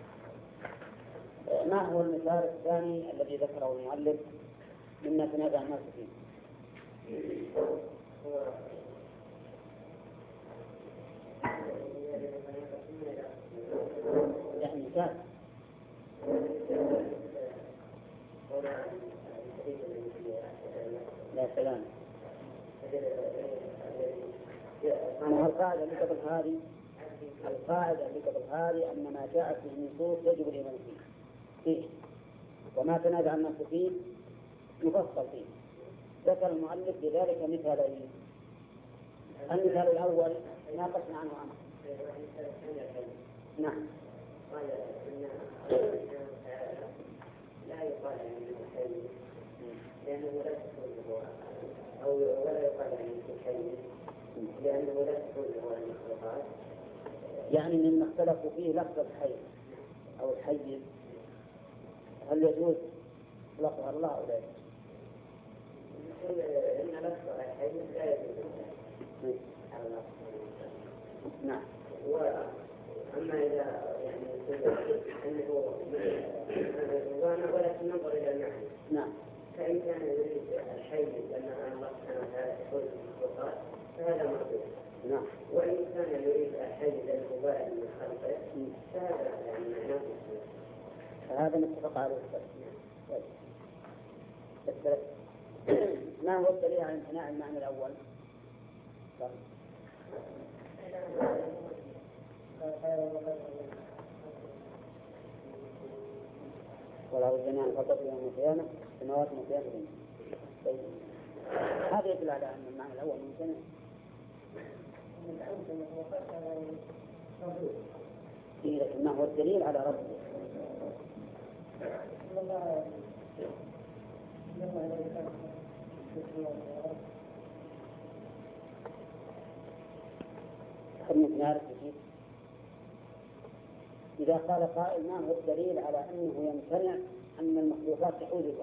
ما هو المثال الثاني الذي ذكره المؤلف مما تنازع الناس فيه؟ يعني مثال لا سلام. أنا القاعدة اللي قبل هذه أن ما جاءت في النصوص يجب الإيمان فيه وما تنازع الناس فيه يفصل فيه. ذكر المؤلف بذلك مثالين. المثال الأول ناقشنا عنه أمر. نعم. قال لا يقال أنه حي لأنه لا تكون له أو ولا يقال أنه حي لأنه لا تكون له المخلوقات. يعني مما اختلفوا فيه لفظ الحي أو الحي هل يجوز لفظ الله أو لا يجوز؟ إن لفظ الحي لا يجوز. نعم. أما إذا يعني أنه ولكن ننظر إلى المعنى. نعم. فإن كان يريد الحي لما الله سبحانه وتعالى يقول المخلوقات فهذا مرضي. نعم. وإن كان يريد الحي لأنه بائن من خلقه فهذا يعني معناه. فهذا متفق عليه. ما هو الدليل على امتناع المعنى الأول؟ ولا الجنان فقط يوم القيامة سماوات القيامة. هذا يدل على أن المعنى الأول ممتنع. لكن ما هو الدليل على ربه؟ إذا قال قائل ما هو الدليل على أنه يمتنع أن المخلوقات تحوز الله؟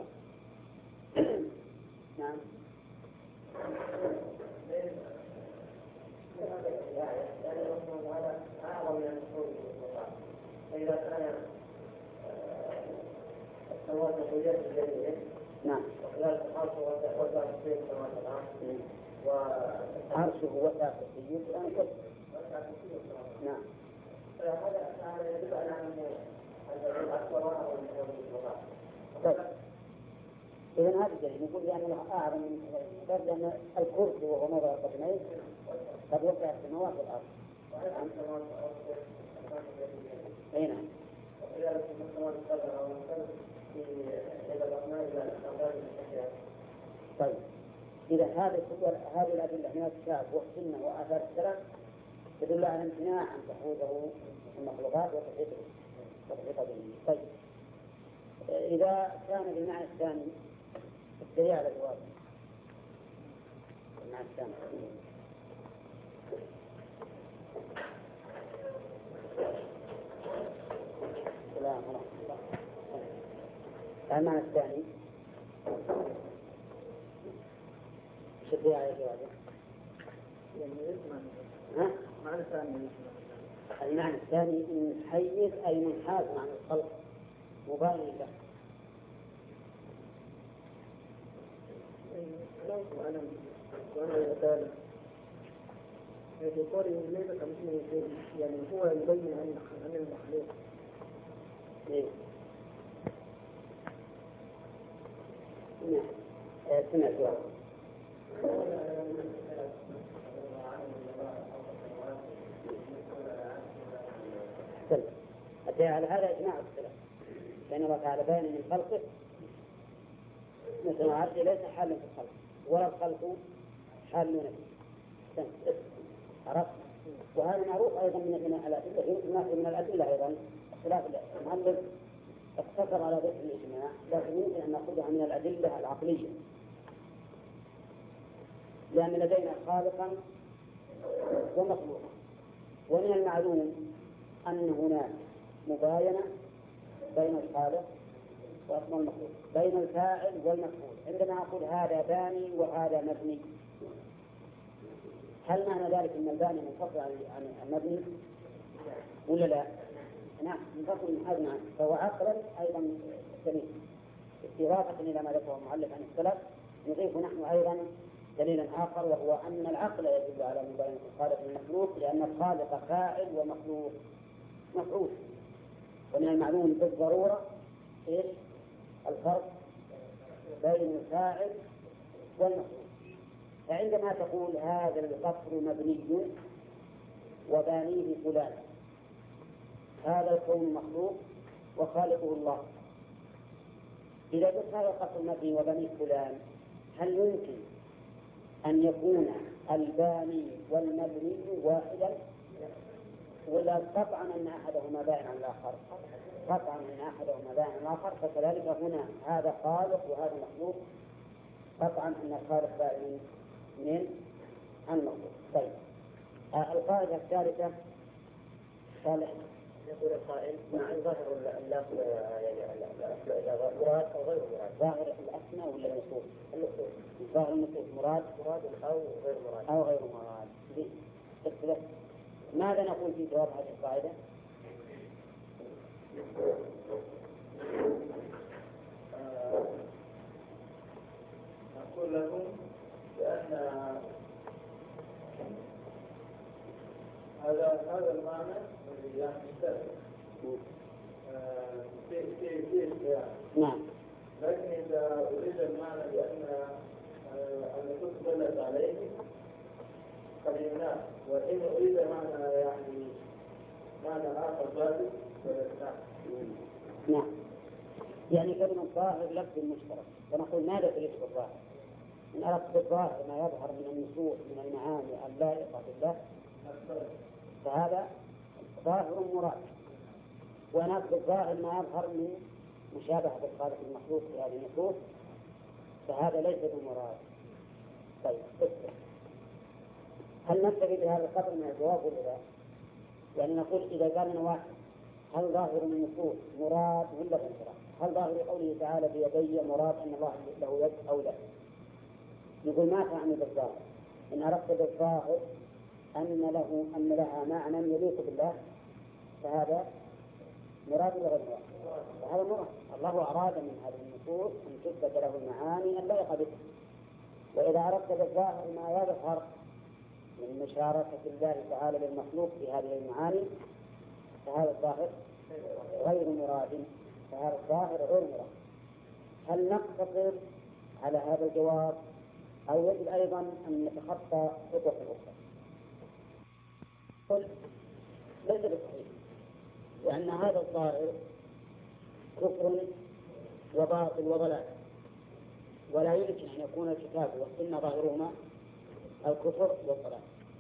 نعم. فإذا كان السماوات محوجات بجميعه نعم. وكذلك عرشه وسع كثير كما ترى وعرشه وسع كثير نعم. هذا يدل على أنه أكبر وأعظم من المخلوقات. طيب إذا هذا الدليل نقول لأنه أعظم من لأن الكرسي وهو موضع القدمين قد وسع السماوات والأرض. أي نعم. طيب إذا هذه الأدلة من الكتاب والسنة وآثار السلف تدل على امتناع أن تحوزه المخلوقات وتحيط به. طيب إذا كان بالمعنى الثاني الدليل على الجواب المعنى الثاني المعنى الثاني ايش الدليل على الجواب؟ المعنى الثاني منحيز أي منحاز عن الخلق مباين له. وأنا يتالى في قوله ليس كمثله شيء يعني هو يبين عن المخلوق. نعم. سمعت جواب. على هذا إجماع السلف لأن الله تعالى بين من خلقه مثل عبده ليس حالا في الخلق ولا الخلق حالون فيه. عرفت؟ وهذا معروف أيضا من الأدلة من الأدلة أيضا خلاف المؤلف اقتصر على ذكر الإجماع لكن يمكن أن نأخذها من الأدلة العقلية لأن لدينا خالقا ومخلوقا ومن المعلوم أن هناك مباينة بين الخالق والمخلوق بين الفاعل والمفعول. عندما أقول هذا باني وهذا مبني هل معنى ذلك أن الباني منفصل عن المبني ولا لا؟ نعم منفصل من هذا عنه فهو عقلا أيضا سليم. استضافة إلى ما ذكره المؤلف عن السلف نضيف نحن أيضا دليلا آخر وهو أن العقل يدل على مباينة الخالق والمخلوق لأن الخالق فاعل ومخلوق مفعول ومن المعلوم بالضرورة إيش الفرق بين الفاعل والمفعول. فعندما تقول هذا القصر مبني وبانيه فلان هذا الكون مخلوق وخالقه الله. إذا قلت هذا القصر مبني وبانيه فلان هل يمكن أن يكون الباني والمبني واحدا ولا قطعا أن أحدهما باين عن الآخر؟ قطعا أن أحدهما باين عن الآخر فكذلك هنا هذا خالق وهذا مخلوق قطعا أن الخالق باين من المخلوق. طيب القاعدة الثالثة صالح يقول القائل مع ظاهر اللفظ يعني مراد أو غير مراد. ظاهر الأسماء ولا النصوص؟ النصوص. ظاهر النصوص مراد أو غير مراد. أو غير مراد. ماذا نقول في جواب هذه القاعدة؟ أقول لكم بأن هذا المعنى يعني في نعم. لكن إذا أريد المعنى بأن النصوص دلت عليه قليلنا وإن أريد معنى يعني معنى آخر ذلك نعم. يعني كلمة ظاهر لفظ مشترك فنقول ماذا تريد بالظاهر؟ إن أردت بالظاهر ما يظهر من النصوص من المعاني اللائقة بالله فهذا ظاهر مراد، وإن أردت بالظاهر ما يظهر من مشابهة الخالق المخلوق في هذه النصوص فهذا ليس بمراد. طيب هل نكتفي بهذا القدر من الجواب ولا لا؟ يعني نقول إذا قال لنا واحد هل ظاهر النصوص مراد ولا غير مراد؟ هل ظاهر قوله تعالى بيدي مراد أن الله له يد أو لا؟ نقول ما تعني بالظاهر. إن أردت بالظاهر أن لها معنى يليق بالله فهذا مراد ولا غير مراد؟ فهذا مراد. الله أراد من هذه النصوص أن تثبت له المعاني اللائقة به. وإذا أردت بالظاهر ما يظهر من مشاركة الله تعالى للمخلوق في هذه المعاني فهذا الظاهر غير مراد. فهذا الظاهر غير مراد. هل نقتصر على هذا الجواب أو يجب أيضا أن نتخطى خطوة أخرى؟ قل ليس بصحيح، لأن هذا الظاهر كفر وباطل وضلال، ولا يمكن أن يكون الكتاب والسنة ظاهرهما الكفر والضلال.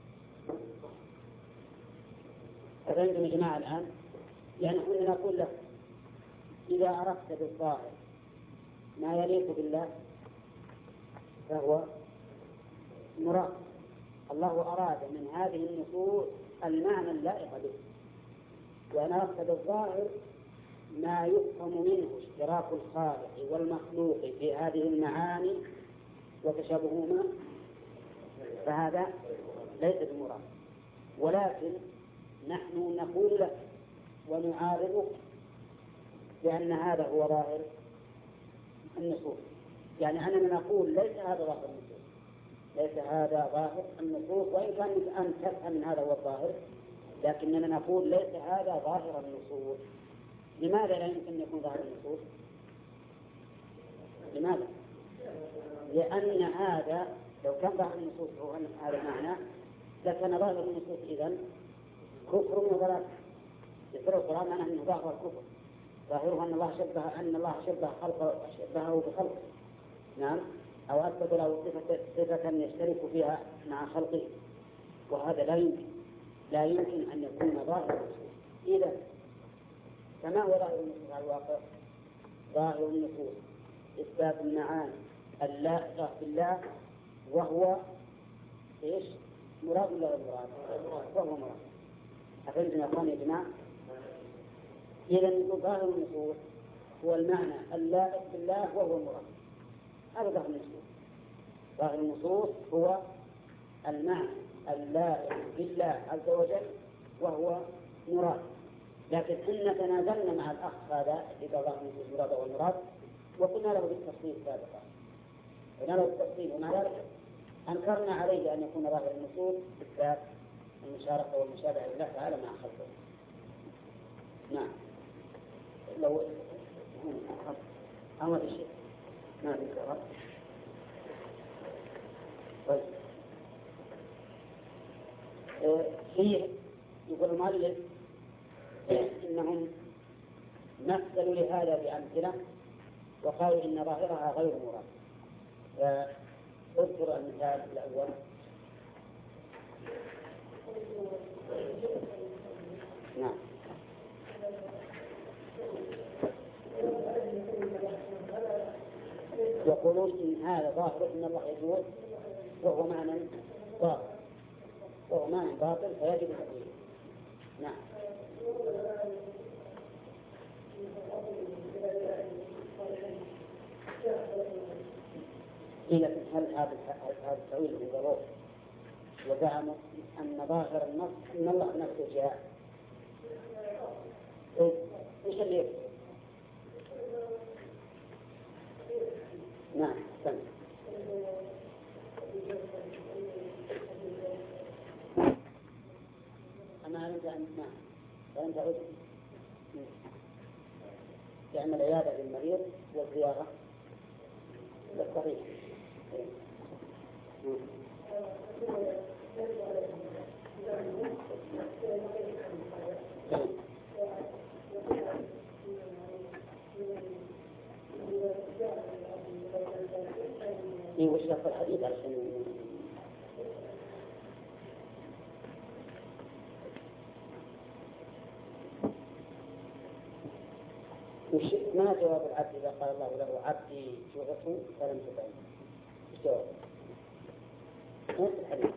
فعندنا يا جماعة الآن يعني كنا نقول لك إذا أردت بالظاهر ما يليق بالله فهو مراد. الله أراد من هذه النصوص المعنى اللائق به. وإن أردت بالظاهر ما يفهم منه اشتراك الخالق والمخلوق في هذه المعاني وتشابههما فهذا ليس بمراد. ولكن نحن نقول لك ونعارضك بأن هذا هو ظاهر النصوص. يعني أننا نقول ليس هذا ظاهر النصوص، ليس هذا ظاهر النصوص، وإن كان أن تفهم من هذا هو الظاهر، لكننا نقول ليس هذا ظاهر النصوص. لماذا لا يمكن أن يكون ظاهر النصوص؟ لماذا؟ لأن هذا لو كان ظاهر النصوص هو هذا المعنى لكان ظاهر النصوص إذن كفر وضلال. يقول القرآن معناه أنه ظاهر الكفر، ظاهره أن الله شبه خلقه شبهه بخلقه، نعم، أو أثبت له صفة يشترك فيها مع خلقه، وهذا لا يمكن أن يكون ظاهر النصوص. إذا فما هو ظاهر النصوص على الواقع؟ ظاهر النصوص إثبات المعاني اللائقة بالله، وهو إيش؟ مراد ولا غير مراد؟ وهو مراد. أفهمتم يا أخواني يا جماعة؟ إذا يكون ظاهر النصوص هو المعنى اللائق بالله وهو مراد. هذا ظاهر النصوص. ظاهر النصوص هو المعنى اللائق بالله عز وجل وهو مراد. لكن إن تنازلنا مع الأخ هذا إذا ظاهر النصوص مراد والمراد وقلنا له بالتفصيل سابقا، قلنا له بالتفصيل، ومع ذلك أنكرنا عليه أن يكون ظاهر النصوص إثبات المشاركة والمشابهة لله تعالى مع خلقه. نعم. لو أمر الشيء ما في كلام. طيب. فيه يقول المؤلف إنهم مثلوا لهذا بأمثلة وقالوا إن ظاهرها غير مراد. اذكر المثال الأول. نعم. يقولون إن هذا ظاهر إن الله يجوز وهو معنى باطل وهو معنى باطل فيجب تقويله. نعم. إذا هل هذا التأويل من ضروري وزعموا أن ظاهر النص أن الله نفسه جاء إيش اللي يكتب؟ نعم سمع. أما أنت نعم فأنت عذر تعمل عيادة للمريض والزيارة للصحيح. وش لفظ الحديث علشان ما جواب العبد إذا قال الله له عبدي شغلته فلم تطعمه؟ ايش جواب؟ نفس الحديث.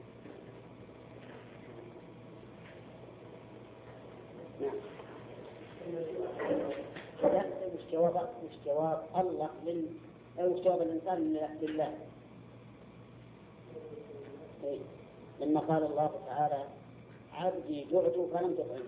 نعم. لا، مش جواب الله أو جواب الإنسان لله. إيه؟ لما قال الله تعالى عبدي جعت فلم تطعمه.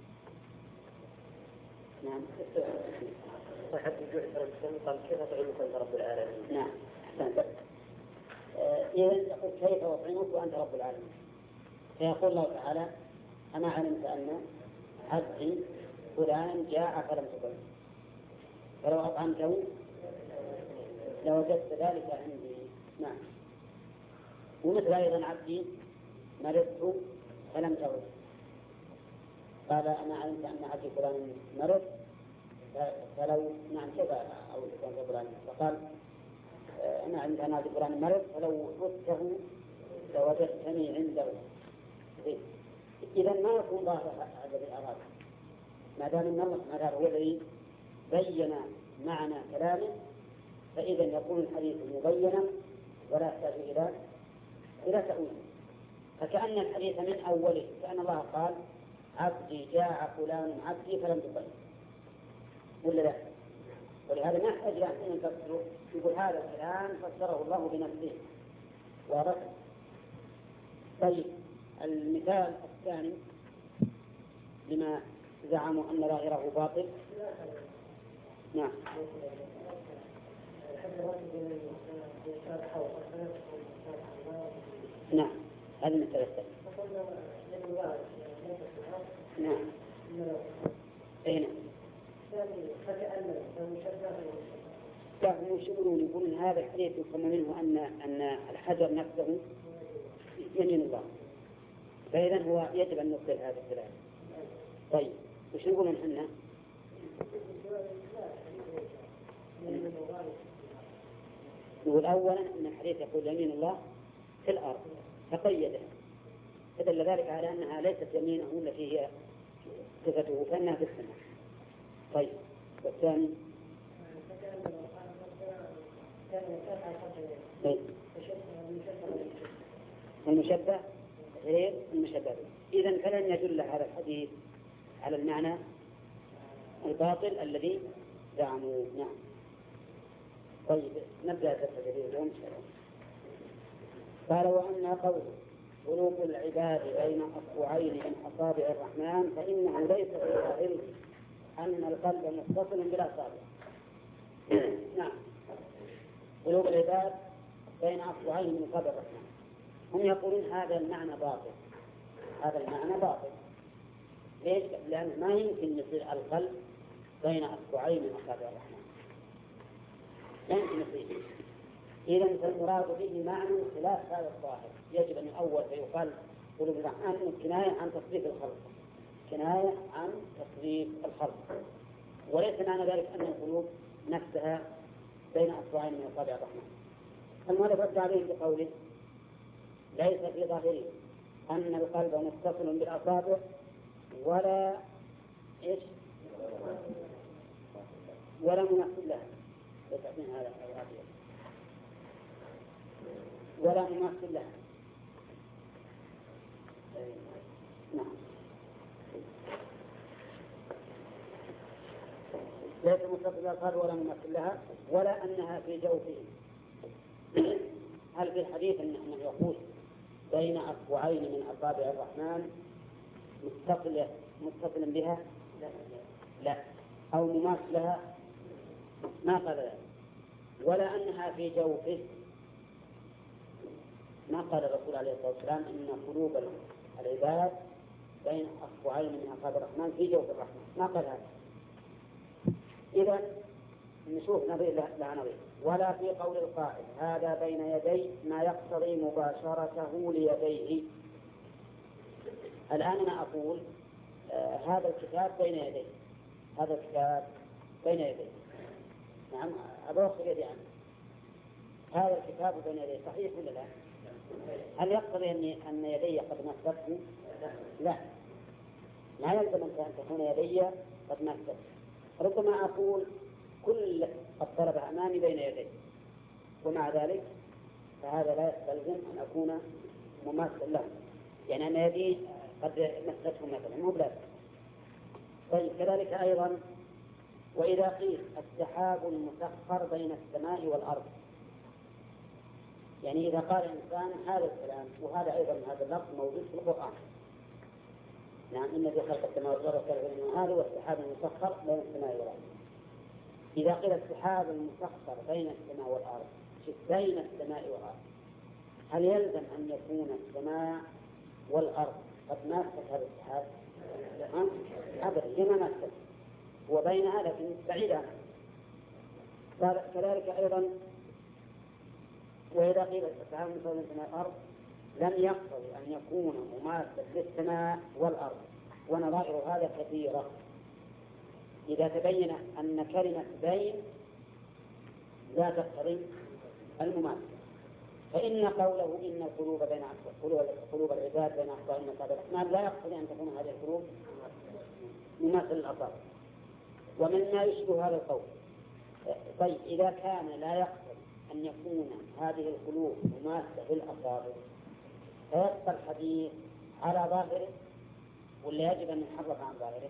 نعم. صحة الجوع فلم قال كيف أطعمك أنت رب العالمين؟ نعم. أحسنت. إذا يقول كيف أطعمك وأنت رب العالمين؟ فيقول الله تعالى أنا علمت أن عبدي فلان جاع فلم تطعمه، فلو أطعمته لوجدت ذلك عندي. نعم. ومثل أيضا عبدي مرضت فلم تعد، قال أنا علمت أن عبدي فلان مرض فلو نعم كذا أو فلان، فقال أنا علمت أن عبدي فلان مرض فلو عدته لوجدتني عنده. إذا ما يكون ظاهر هذا الأراد ما دام أن الله سبحانه هو الذي بين معنى كلامه، فإذا يكون الحديث مبينا ولا يحتاج إلى تأويل. فكأن الحديث من أوله كأن الله قال عبدي جاع فلان عبدي فلم تطعمه ولا لا؟ ولهذا ما يحتاج إلى أن نفسره، يقول هذا الكلام فسره الله بنفسه. واضح؟ طيب المثال الثاني لما زعموا أن ظاهره باطل. نعم. نعم هذا المثال الثاني. نعم. أين؟ هم يقولون هذا الحديث يفهم منه أن الحجر نفسه يمين الله، فإذا هو يجب أن نقبل هذا الكلام. طيب وش نقول إحنا؟ نقول أولا أن الحديث يقول يمين الله في الأرض فقيده، فدل ذلك على أنها ليست يمينه التي هي صفته فإنها في السماء. طيب والثاني المشبه غير المشبه. إذن فلن يدل هذا الحديث على المعنى الباطل الذي زعموا. نعم. طيب نبدأ الدرس اليوم. قال وأما قول قلوب العباد بين أصبعين من أصابع الرحمن فإنه ليس في ظاهره أن القلب متصل بالأصابع. نعم. قلوب العباد بين أصبعين من أصابع الرحمن، هم يقولون هذا المعنى باطل. هذا المعنى باطل. ليش؟ لأن ما يمكن يصير القلب بين أصبعين من أصابع الرحمن، لا يمكن يصير. إذن فالمراد به معنى خلاف هذا الظاهر. يجب أن يؤول فيقال قلوب الرحمن كناية عن تصريف الخلق، كناية عن تصريف الخلق، وليس معنى ذلك أن القلوب نفسها بين أصبعين من أصابع الرحمن. المؤلف رد عليه بقوله ليس في ظاهره أن القلب متصل بالأصابع ولا إيش ولا ممثل لها، هذا ولا ممثل لها. نعم. ليس متصل بالأصابع ولا ممثل لها ولا أنها في جوفه. هل في الحديث أنه يقول بين أصبعين من أصابع الرحمن متصل بها؟ لا. أو مماثل لها؟ ما قال ذلك. ولا أنها في جوفه؟ ما قال الرسول عليه الصلاة والسلام إن قلوب العباد بين أصبعين من أصابع الرحمن في جوف الرحمن، ما قال هذا. إذا نشوف نظير لا نظير. ولا في قول القائل هذا بين يدي ما يقتضي مباشرته ليديه. الآن أنا أقول هذا الكتاب بين يدي، هذا الكتاب بين يدي. نعم أبوخ يدي عنه، هذا الكتاب بين يدي صحيح ولا لا؟ هل يقتضي أن يدي قد مسته؟ لا، لا يلزم أن تكون يدي قد مسته. ربما أقول كل الطلبة أمامي بين يدي، ومع ذلك فهذا لا يستلزم أن أكون مماثلا لهم، يعني أن يدي قد مستهم مثلا، مو بلازم. طيب كذلك أيضا وإذا قيل السحاب المسخر بين السماء والأرض، يعني إذا قال الإنسان هذا الكلام، وهذا أيضا هذا اللفظ موجود في القرآن، نعم إن في خلق السماوات والأرض هذا والسحاب المسخر بين السماء والأرض. إذا قيل السحاب المسخر بين السماء والأرض، بين السماء والأرض، هل يلزم أن يكون السماء والأرض قد ماست هذا السحاب؟ أبدا، لما ماست، هو بينها لكن بعيد عنها. كذلك أيضا وإذا قيل السحاب المسخر بين السماء والأرض لم يقتضي أن يكون مماثلا للسماء والأرض، ونظائر هذا كثيرة إذا تبين أن كلمة بين لا تقتضي المماثلة. فإن قوله إن القلوب بين قلوب العباد بين أصبع المساعد الرحمن لا يقتضي أن تكون هذه القلوب مماثل الأصابع، ومما يشبه هذا القول. طيب إذا كان لا يقتضي أن يكون هذه القلوب مماثلة للأصابع فيبقى الحديث على ظاهره ولا يجب أن يحرف عن ظاهره؟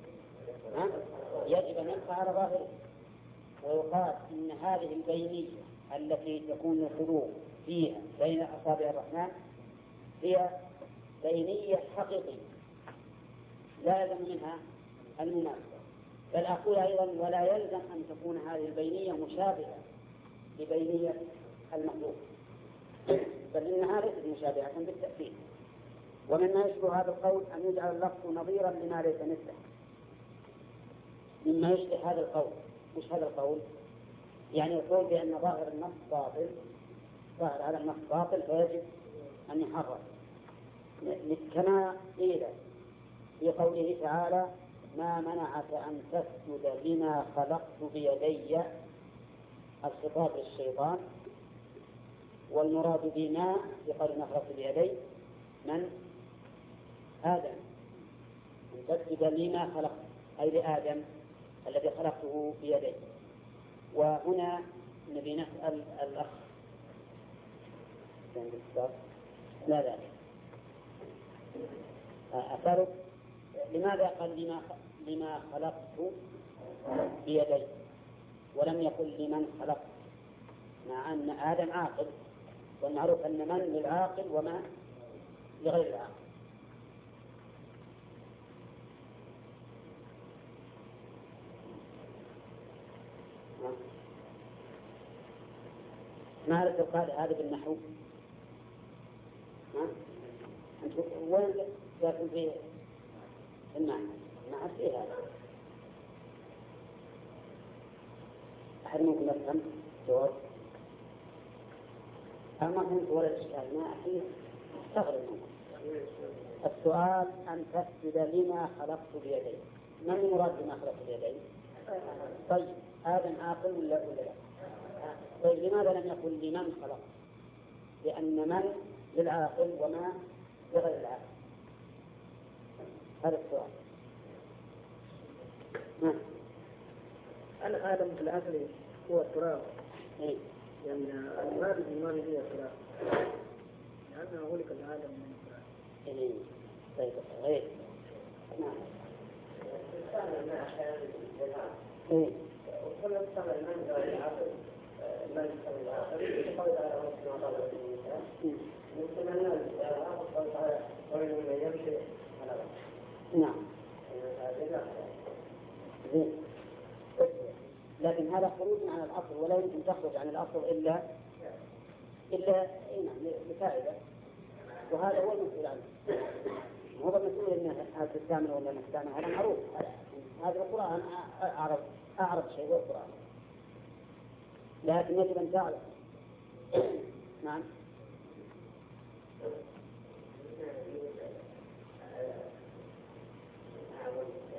يجب أن يبقى على ظاهره، ويقال إن هذه البينية التي تكون القلوب فيها بين أصابع الرحمن هي بينية حقيقية لا يلزم منها المماثلة. بل أقول أيضا ولا يلزم أن تكون هذه البينية مشابهة لبينية المخلوق، بل إنها ليست مشابهة بالتأكيد. ومما يشبه هذا القول أن يجعل اللفظ نظيرا لما ليس مثله. مما يشبه هذا القول، مش هذا القول يعني القول بأن ظاهر النص باطل، ظاهر على النص باطل فيجب أن يحرر، كما قيل في قوله تعالى ما منعك أن تسجد لما خلقت بيدي، الخطاب للشيطان، والمراد بما بقول ما خلقت بيدي من آدم، أن تسجد لما خلقت أي لآدم الذي خلقته بيدي. وهنا نبي نسأل الأخ لا أسألك لماذا قال لما خلقت بيدي ولم يقل لمن خلقت، مع أن آدم عاقل، والمعروف أن من للعاقل وما لغير العاقل. ما عرفت القاعدة هذا بالنحو؟ أنت وين لكن في المعنى ما عرفت إيه هذا؟ أحد ممكن يفهم جواب؟ ما فهمت ولا الإشكال، ما أحيي استغرب منه. السؤال أن تسجد لما خلقت بيدي، ما المراد بما خلقت بيدي؟ طيب آدم عاقل ولا لا؟ طيب لماذا لم يقل لمن خلق؟ لأن من للعاقل وما لغير العاقل. هذا السؤال. أنا آدم في الأصل هو التراب، إيه؟ يعني المراد بالإيمان هي التراب، لأنه خلق آدم من التراب. إيه؟ طيب غير. نعم. إيه؟ وكل يستمر من غير العاقل من العاقل يقول على رسول الله صلى الله عليه وسلم يستمر من يمشي على الأرض. نعم. لكن هذا خروج عن الأصل، ولا يمكن تخرج عن الأصل إلا لفائدة، وهذا هو المسؤول عنه. هو المسؤول أن هل تستعمل ولا ما تستعمل، هذا معروف. هذا القرآن أعرض شيء هو القرآن، لكن يجب أن تعلم. نعم.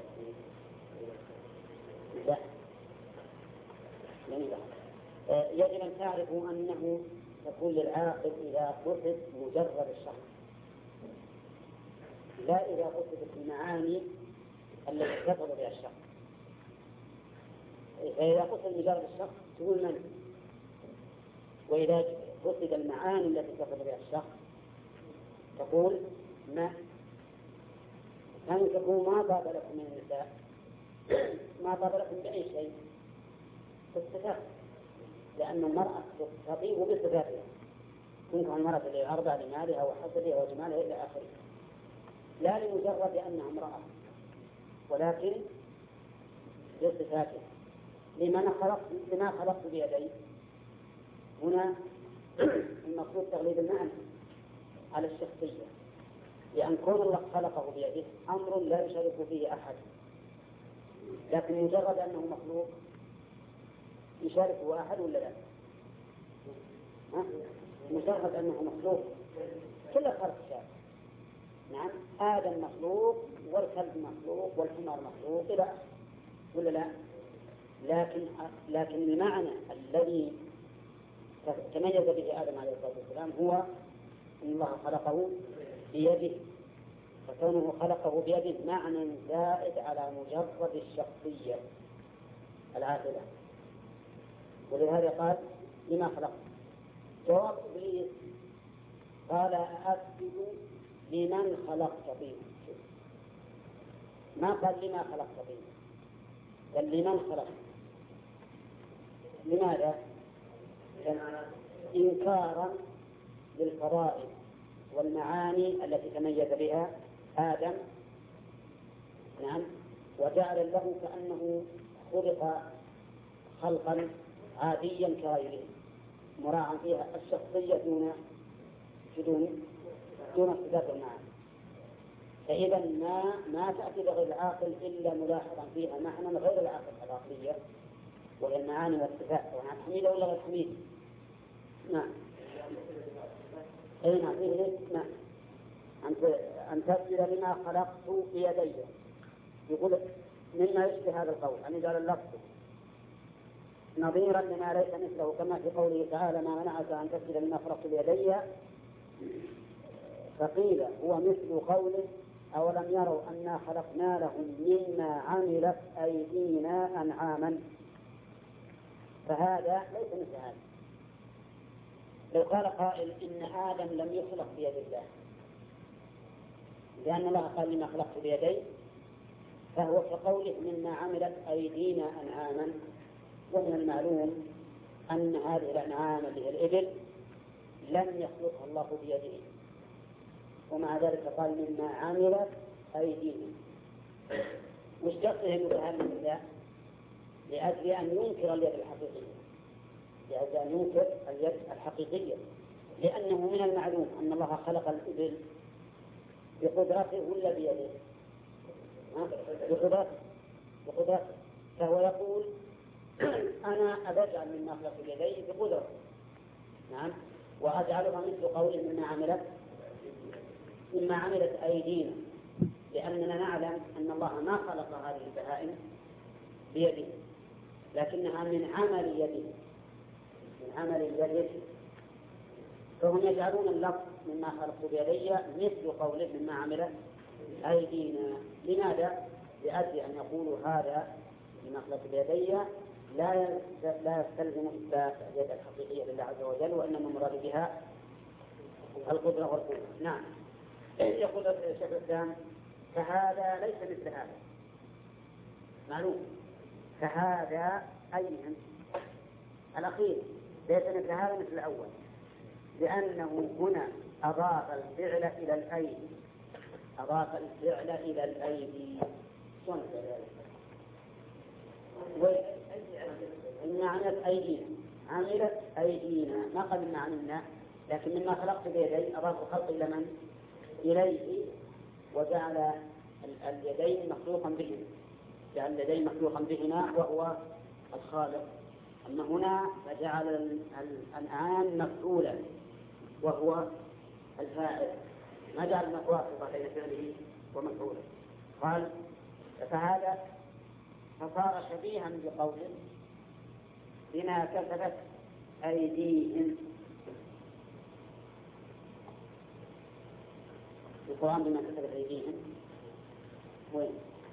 لا. إذا تعرف أنه تكون للعاقل إذا قصد مجرد الشخص، لا إذا قصدت المعاني التي تفضل بها الشخص. فإذا قصد مجرد الشخص تقول من، وإذا قصد المعاني التي تفضل بها الشخص تقول ما. كان تقول ما طاب لكم من النساء، ما طاب لكم بأي شيء بالصفات، لأن المرأة تطيب بصفاتها، تنكح المرأة لأربع لمالها وحسبها وجمالها إلى آخره، لا لمجرد أنها امرأة ولكن بصفاتها. لما خلقت بيدي هنا المقصود تغليب المعنى على الشخصية، لأن كون الله خلقه بيده أمر لا يشارك فيه أحد، لكن مجرد أنه مخلوق يشاركه أحد ولا لا؟ مجرد أنه مخلوق كل الخلق شارك. نعم، آدم مخلوق والكلب مخلوق والحمار مخلوق إلى ولا لا؟ لكن المعنى الذي تميز به آدم عليه الصلاة والسلام هو أن الله خلقه بيده، فكونه خلقه بيده معنى زائد على مجرد الشخصية العاقلة. ولهذا قال لما خلقت. جواب إبليس قال أسجد لمن خلقت طينا، ما قال لما خلقت طينا، بل لمن خلقت. لماذا؟ إنكارا للفضائل والمعاني التي تميز بها آدم. نعم، وجعل له كأنه خلق خلقا عاديا كغيره، مراعا فيها الشخصية دون اصطدام المعاني. فإذا ما تأتي بغير العاقل إلا ملاحظا فيها معنى غير العاقل العقلية، وهي المعاني والصفات، سواء حميدة ولا غير حميدة. نعم. أي نعم، نعم. أن تسجد لما خلقت بيدي، يقول مما يشبه هذا القول أن يجعل اللفظ نظيرا لما ليس مثله، كما في قوله تعالى ما منعك أن تسجد لما خلقت بيدي، فقيل هو مثل قوله أولم يروا أنا خلقنا لهم مما عملت أيدينا أنعاما، فهذا ليس مثل هذا. لو قال قائل إن آدم لم يخلق بيد الله، لأن الله قال لما خلقت بيدي، فهو كقوله مما عملت أيدينا أنعاما، ومن المعلوم أن هذه الأنعام اللي هي الإبل لم يخلقها الله بيده، ومع ذلك قال مما عملت أيدينا. وش قصده بهذا الله؟ لأجل أن ينكر اليد الحقيقية، لأجل أن ينكر اليد الحقيقية، لأنه من المعلوم أن الله خلق الإبل بقدرته ولا بيده؟ بقدرته. فهو يقول أنا أجعل مما خلق بيدي بقدرة، نعم، وأجعلها مثل قوله مما عملت أيدينا، لأننا نعلم أن الله ما خلق هذه البهائم بيده، لكنها من عمل يده، فهم يجعلون اللفظ مما خلقوا بيدي مثل قوله مما عملت أيدينا. لماذا؟ لأجل أن يقولوا هذا مما خلقوا بيدي لا يستلزم إثبات اليد الحقيقية لله عز وجل، وإنما المراد بها القدرة والقوة. نعم. يقول الشيخ الإسلام فهذا ليس مثل هذا، معلوم، فهذا أي الأخير ليس مثل هذا مثل الأول، لأنه هنا أضاف الفعل إلى الأيدي. شلون إن عملت أيدينا ما قال إن عملنا، لكن مما خلقت بيدي أضاف الخلق إلى من؟ إليه، وجعل اليدين مخلوقا بهما، جعل اليدين مخلوقا بهما وهو الخالق. أما هنا فجعل الأنعام مفعولا وهو الفاعل، ما جعل واسطة بين فعله ومفعوله. قال فهذا فصار شبيها بقوله بما كسبت أيديهم. القرآن بما كتبت أيديهم وين؟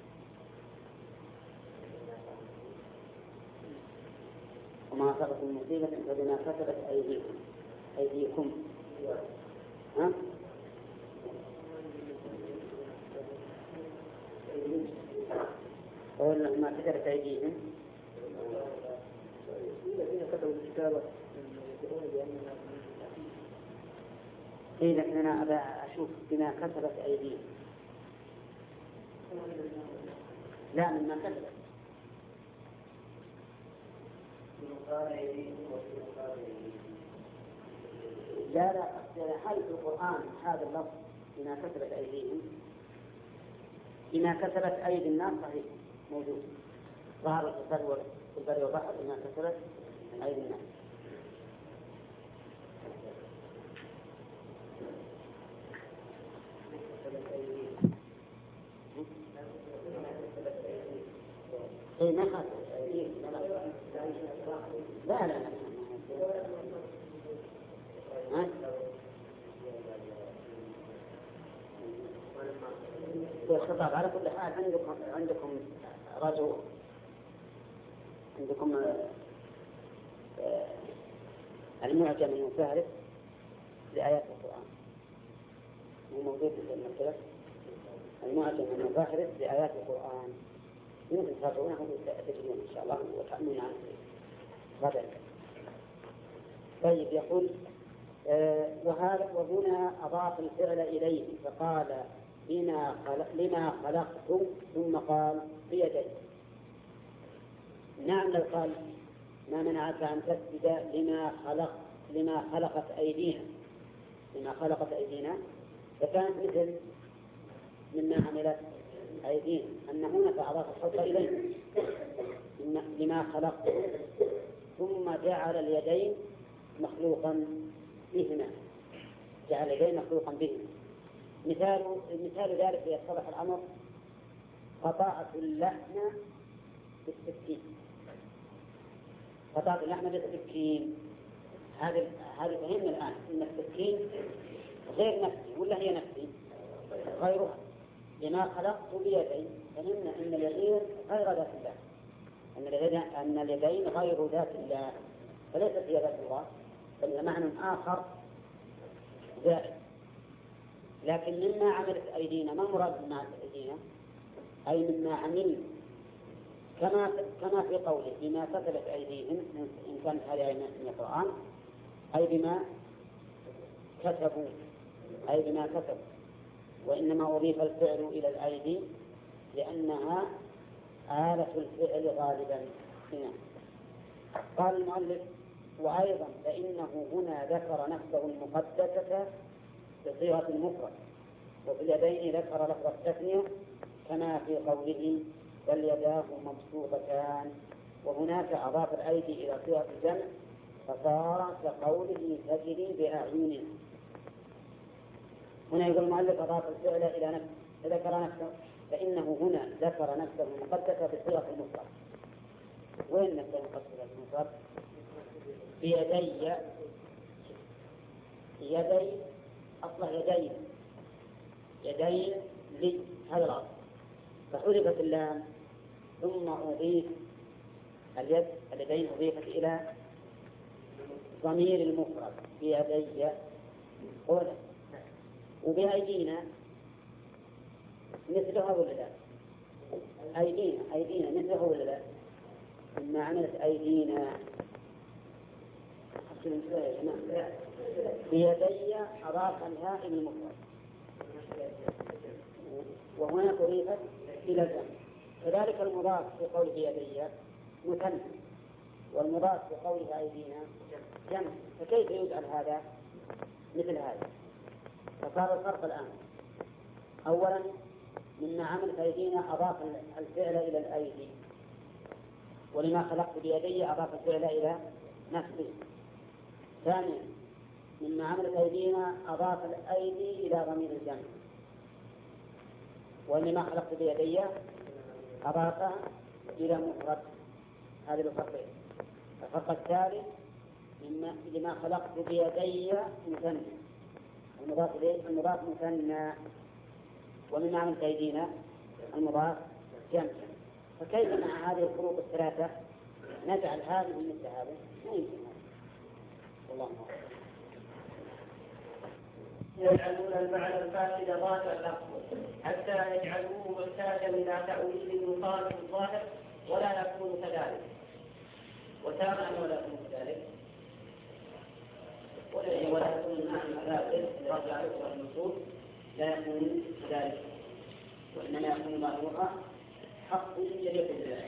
وما أصابكم من مصيبة فبما كتبت أيديكم. ها؟ قول ما كتبت أيديهم. الذين كتبوا الكتاب يقولون بأننا إيه، لكن أنا أبى أشوف بما كتبت أيديهم. لا، مما كتبت. لا هل في القرآن هذا اللفظ بما كتبت أيديهم؟ بما كتبت أيدي الناس صحيح موجود، ظهر في البر والبحر بما كتبت أيدي الناس. إيه ما خاطر. لا الخطاب على كل حال عندكم رجل، عندكم المعجم المفارق لآيات القرآن موجود في المكتبة. المعجم المفارق لآيات القرآن يمكن تقرؤونه وتجدون إن شاء الله وتأمين عنه غدا. طيب يقول وهنا أضاف الفعل إليه فقال لما خلقت ثم قال بيدي. نعم لو قال ما منعك أن تسجد لما خلقت أيدينا فكانت مثل مما عملت أيدينا، أن هنا فأضاف الخلق إليه لما خلقت ثم جعل اليدين مخلوقا بهما، جعل اليدين مخلوقا بهما. مثال ذلك يتضح الأمر قطعت اللحم بالسكين. قطعت اللحم بالسكين هذه فهمنا الآن أن السكين غير نفسي ولا هي نفسي؟ غيرها. لما خلقت بيدي فهمنا أن اليدين غير ذات الله، أن اليدين غير ذات الله فليست هي ذات الله، بل معنى آخر زائد. لكن مما عملت أيدينا ما مراد مما عملت أيدينا؟ أي مما عمل كما في قوله بما كتبت أيديهم إن كانت هذه من القرآن أي بما كتبوا، وإنما أضيف الفعل إلى الأيدي لأنها آلة الفعل غالبا هنا. قال المؤلف وأيضا فإنه هنا ذكر نفسه المقدسة بصيغة المفرد، وفي اليدين ذكر لفظ التثنية كما في قوله بل يداه مبسوطتان، وهناك أضاف الأيدي إلى صيغة الجمع فصار كقوله تجري بأعيننا. هنا يقول المؤلف أضاف الفعل إلى نفسه ذكر نفسه، فإنه هنا ذكر نفسه المقدسة بصيغة المفرد. وين نفسه المقدسة المفرد؟ يدي أصله يدين لي هذا الأصل، فحذفت اللام ثم أضيف اليدين أضيفت إلى ضمير المفرد بيدي قولا. وبأيدينا مثلها ولا لا؟ أيدينا مثلها ولا لا؟ مما عملت أيدينا بيدي أضاف الهاء المفرد وهنا أضيفت إلى الجمع. كذلك المضاف في قول بيدي مثنى، والمضاف في قوله أيدينا جمع، فكيف يجعل هذا مثل هذا؟ فصار الفرق الآن أولا مما عملت أيدينا أضاف الفعل إلى الأيدي، ولما خلقت بيدي أضاف الفعل إلى نفسه. ثانيا مما عملت أيدينا أضاف الأيدي إلى ضمير الجمع، ولما خلقت بيدي أضافها إلى مفرد. هذه الفرقين. الفرق الثالث لما خلقت بيدي مثنى. المضاف مثنى، ومن معنى أيدينا المضاف جمع. فكيف مع هذه الفروق الثلاثة نجعل هذه مثل هذا؟ ما يمكن. والله يجعلون المعنى الفاسد ظاهر اللفظ حتى يجعلوه محتاجا الى تاويل يخالف الظاهر ولا يكون كذلك. وتارة ولا يكون كذلك، ولا يكون المعنى الفاسد رجع الى النصوص لا يكون كذلك، وانما يكون ظاهرها حق يليق بالله.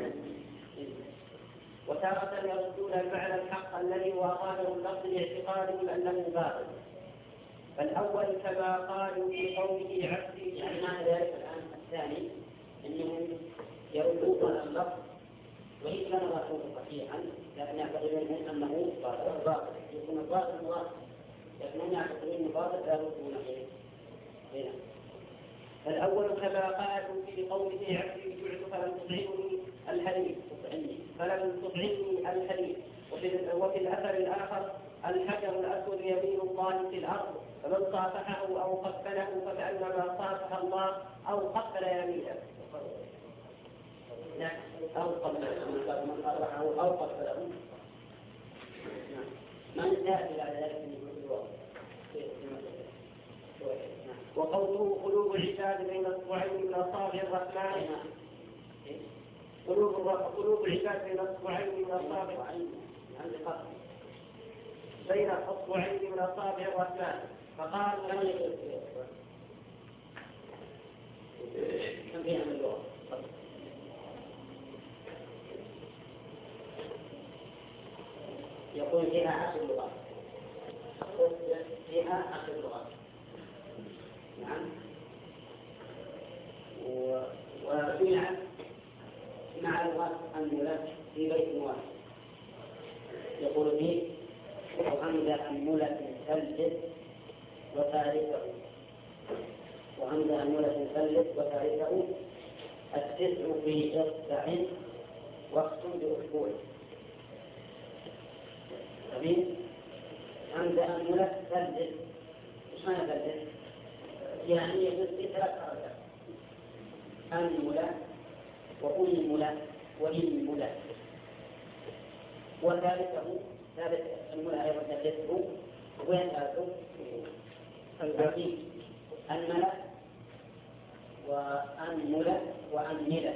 وتارة يردون المعنى الحق الذي هو ظاهر اللفظ لاعتقادهم انه باطل. فالأول كما قالوا في قوله عبدي، يعني معنى ذلك الآن الثاني أنهم يردون اللفظ وإن كان ظاهره صحيحا لكن يعتقدون أنه باطل، يكون الباطل مضاف، لكنهم يعتقدون أنه باطل لا يردون هنا. فالأول كما قالوا في قوله عبدي جعت فلم تطعمني الحليب فلم تطعمني الحليب. وفي الأثر الآخر الحجر الأسود يمين الله في الأرض فمن صافحه أو قبله فكأنما صافح الله أو قبل يمينه. أو قبله من صافحه أو قبله. ما ننتهي إلى ذلك من الوقت. وقوله قلوب العباد بين اصبعين من اصابع الرحمن، قلوب العباد بين اصبعين من اصابع بين اصبعين من اصابع الرحمن. فقال كم فيها من اللغة؟ يقول فيها 10 لغات، فيها 10 لغات. نعم. وجمعت مع لغات أنملة في بيت واحد. يقول فيه وعند أنملة ثلث وثالثه، وعند أنملة ثلث وثالثه التسع في إصبع وقت بأسبوع. جميل. عند أنملة ثلث، إيش معنى ثلث؟ يعني يجوز في 3 حركات: أنملة وأنملة وإنملة. وثالثه ثالث أنملة أيضا ثالثه وين ثالثه؟ الباقي أنملة وأنملة وأنملة.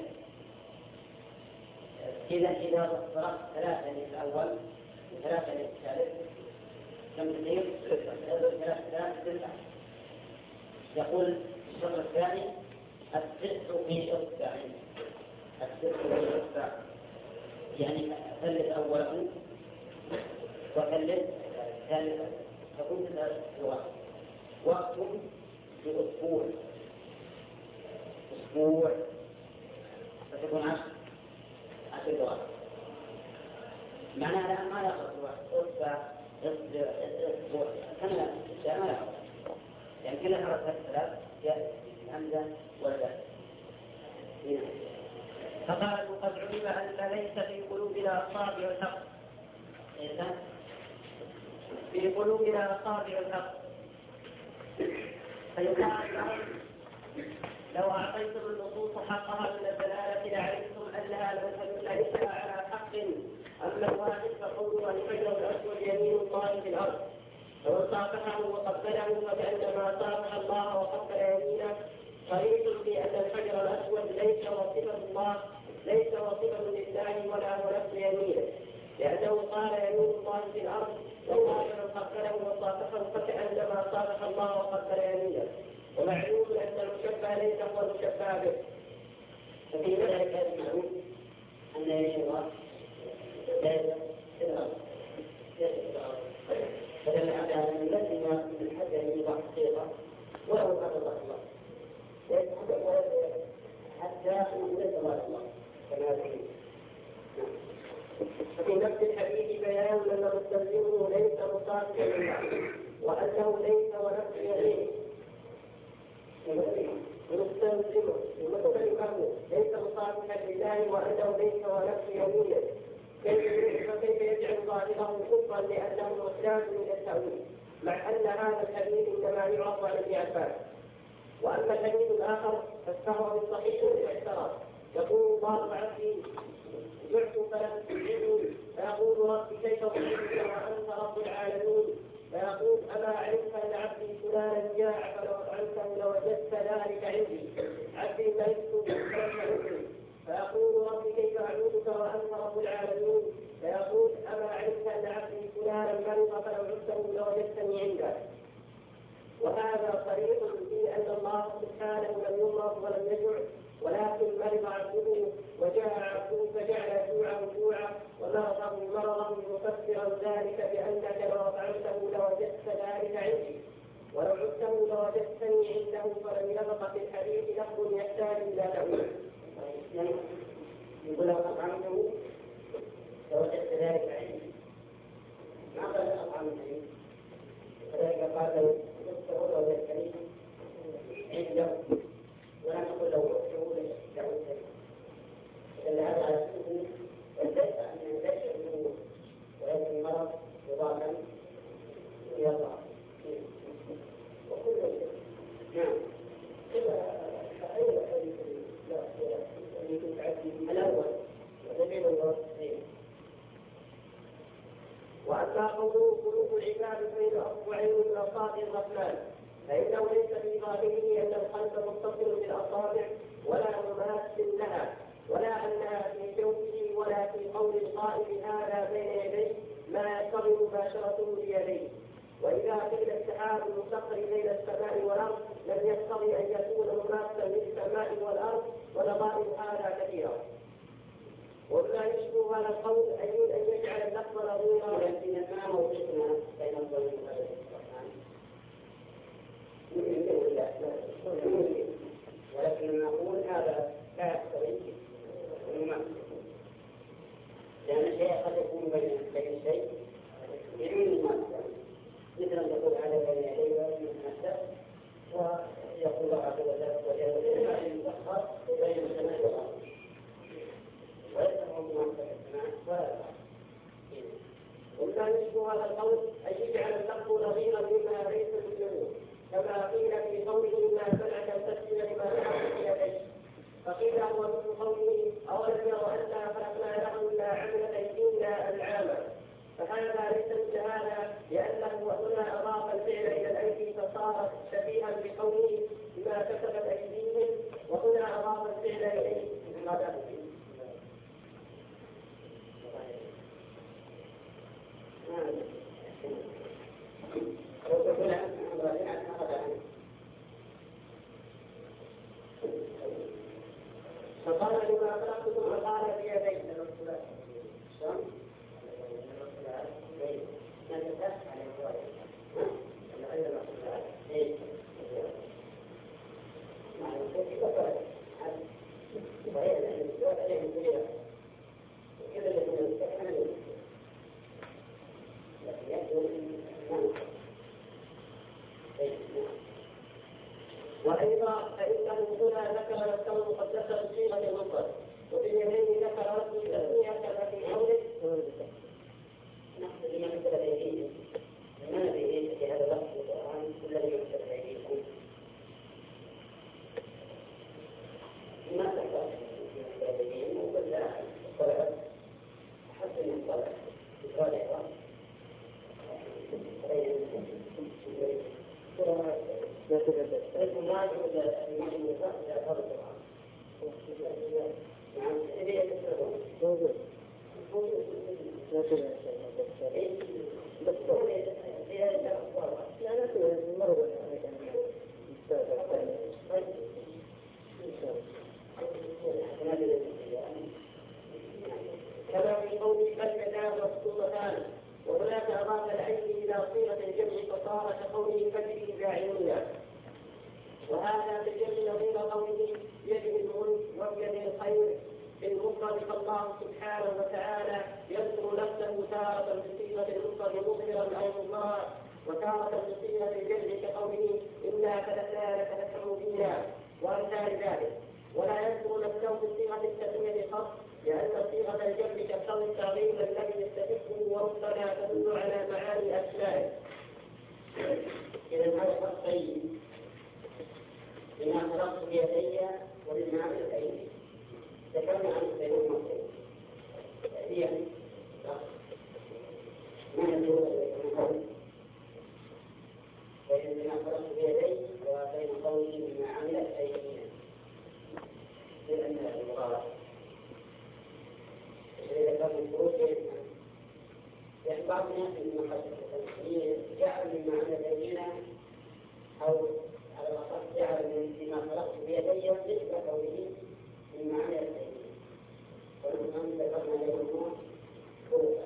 إذا ضربت 3 للأول و3 للثالث كم تصير؟ 3. يقول الشرط الثاني التسع في إصبع. التسع في إصبع يعني ثلث أوله وثلث ثالثا، تكون 3 لغات. وقت بأسبوع، أسبوع فتكون 10 لغات. معناها الآن ما يخلص الوقت. أسبوع كم الأشياء ما يخلص، يعني كل حركات 3 جاءت الهمزة والباء. فقالوا قد علم أن ليس في قلوبنا أصابع الحق. في قلوبنا أصابع الحق. فيقال لو أعطيتم النصوص حقها من الدلالة لعلمتم أنها ليس على حق. أما الواحد فقولوا الحجر الأسود يمين الله في الأرض فمن صافحه وقبله فكأنما صافح الله وقبل يمينه. صريح في أن الحجر الأسود ليس وصفا الله، ليس وصفا لله ولا هو نفس يمينه، لأنه قال يمين الله في الأرض وقال من قبله وصافحه فكأنما صافح الله وقبل يمينه. ومعلوم أن المشبه ليس هو المشبه به. ففي ذلك المعلوم أن يمين الله ليس في الأرض. فدل على أن لازم من الحجر يوضع حقيقة ولو هذا الله حتى ليس الله كما فيه. ففي نفس الحديث بيان أن مستلزمه ليس مصادقا لله وأنه ليس ونفس يمينه. مستلزمه ليس مصادقا لله وأنه ليس ونفس يمينه. فكيف يجعل ظاهره كفرا لأنه محتاج إلى التأويل، مع أن هذا الحديث إنما يعرض عن ابن عباس. وأما الحديث الآخر فهو من صحيح الاعتراض، يقول الله عبدي جعت فلم تجدني، فيقول رب كيف أجدك وأنت رب العالمين، فيقول أما علمت أن عبدي فلانا جاع فلو أطعمته لوجدت ذلك عندي، عبدي ملكت فلم تعدني، فيقول رب كيف أعبدك وأنت رب العالمين، فيقول أما علمت أن عبدي فلانا مرض فلو عدته لوجدتني عنده. وهذا صريح في أن الله سبحانه لم يمرض ولم يجوع، ولكن مرض عبده وجاع عبده فجعل جوعه جوعا ومرضه مرضا، مفسرا ذلك بأنك لو أطعمته لوجدت ذلك عندي، ولو عدته لوجدتني عنده، فلم يبق في الحديث لفظ يحتاج إلى تأويل. يقول لو أطعمته لوجدت ذلك عندي، ما قال أطعمته، فذلك قال له عدته لوجدتني عنده، ولم يقل له عدته لوجدتني. إلا هذا على سبيل أن ليس الجنود وليس المرض إضافا إلى الله وكل شيء. نعم. أي حديث الأول ودليل الوصف. وأما قوله قلوب العباد بين أصبعين من أصابع الرحمن، فإنه ليس في ظاهره أن القلب متصل بالأصابع ولا مماثل لها، ولا أنها في جوفه، ولا في قول القائل هذا بين يديه ما يقتضي مباشرته بيديه. وإذا قيل السحاب المسخر بين السماء والأرض لم يقتضي أن يكون مماثلا للسماء والأرض، ونظائر هذا كثيرا. وما يشبه هذا القول أن يجعل اللفظ نظيرا، ولكن ما موقفنا بين الظلم والرحمن ولكن نقول هذا لا يقتضي لأن الشيء قد يكون بين شيء بدون مماثلة، مثل أن يقول على بين يديه ويمثل، ويقول الله عز وجل ما يتأخر بين السماء والأرض، وليس هو مماثلة السماء ولا الأرض. وما يشبه هذا القول أن يجعل اللفظ نظيرا لما ليس بالجنود، كما قيل في قوله ما منعك أن تسجد لما منعك في يديك، فقيل هو مثل قوله أولم يروا أنا خلقنا لهم إلا عملت أيدينا أنعاما، فهذا ليس مثل هذا، لأنه هنا أضاف الفعل إلى الأيدي فصار شبيها بقوله بما كسبت أيديهم، وهنا أضاف الفعل إليه بما كسبت أيديهم. فقال لما خلقتكم وقال بيديه وأيضا فإنه هنا ذكر نفسه مقدسا بصيغة المفرد، وفي اليمين ذكر رسم التسمية كما في قوله نقصد لما مثل بأيديهم، ما في هذا اللفظ في القرآن الذي يكتب بأيديكم ما تحتاج بأيديهم وكل الصلاة حسن الصلاة بصالحها ما يوجد النساء إلى هذا القرآن. نعم، إذا يكتبون. بس هو إذا لا نسوي المرض كما في قوله بل يداه مبسوطتان، وهناك أضاف العين إلى صيغة الجمع فصار كقوله فجر داعينا، وهذا بالجمع نظير قوله بيده الملك وبيده الخير بالمفرد، فالله سبحانه وتعالى يذكر نفسه تارة بصيغة المفرد مظهرا أو مضمرا، وتارة بصيغة الجمع كقوله إنا خلقنا لك نفسه مبينا وأمثال ذلك، ولا يذكر نفسه بصيغة التسمية خاصة لأن صيغة الجمع تقتضي التعظيم الذي يستحقه وربما تدل على معاني أسمائه. إذا هذا فرق طيب بما خلقت بيدي وبالمعنى الأيدي ذكرنا عن بين المرتين تأثيرا ما يدل بين ما خلقت بيدي وبين قوله بما عملت أيدينا لأن المقارنة إذا كان الفروق يعني بعض الناس من محاسن جعل مما عملت أيدينا أو على الأخص جعل مما خلقت بيدي مثل قوله مما عملت أيدينا ونحن ذكرنا لهم فروقا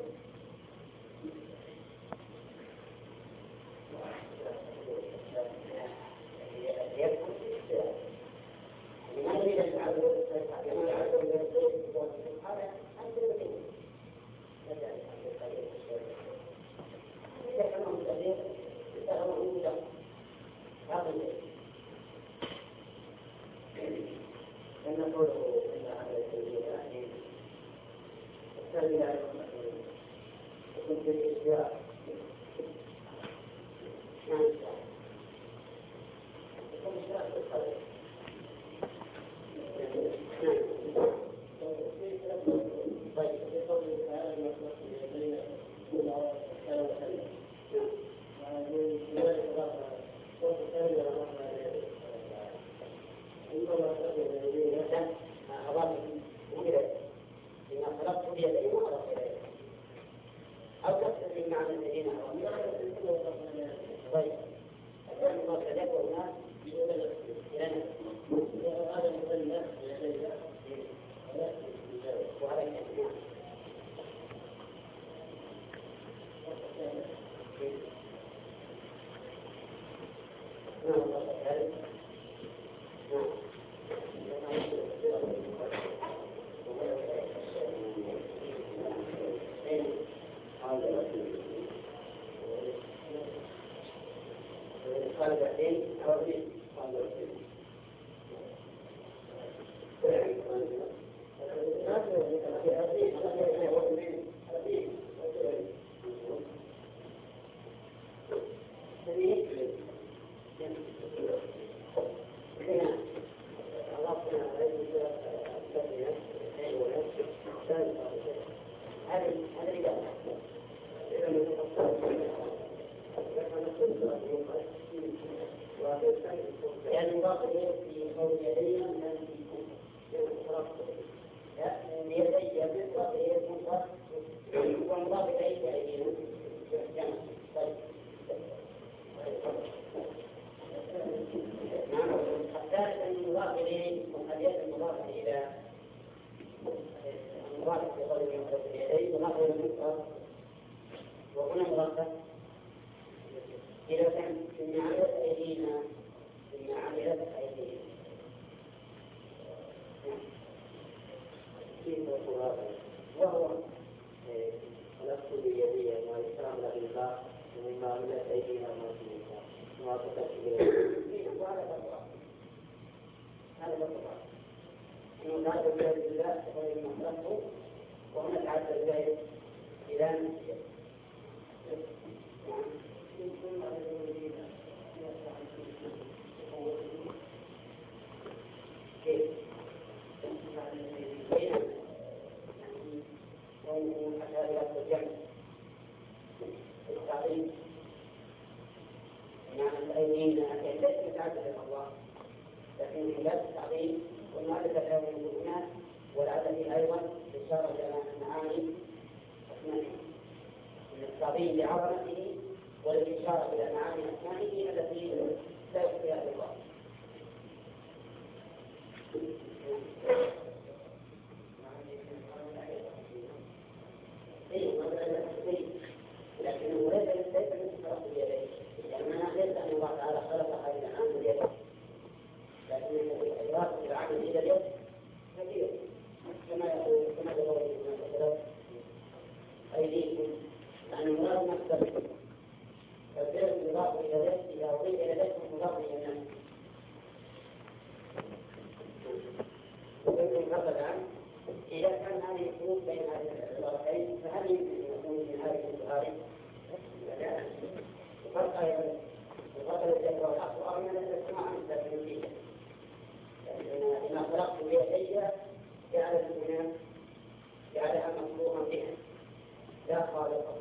إذا كان هذه الخروج بين هذه العبارتين فهل يمكن أن يكون من هذه العبارات؟ لا. الفرق أيضا الفرق الذي هو الأصل من الاجتماع التكليفية. لما خلقت بيدي جعل الإنسان جعلها مخلوقا بها لا خالقا.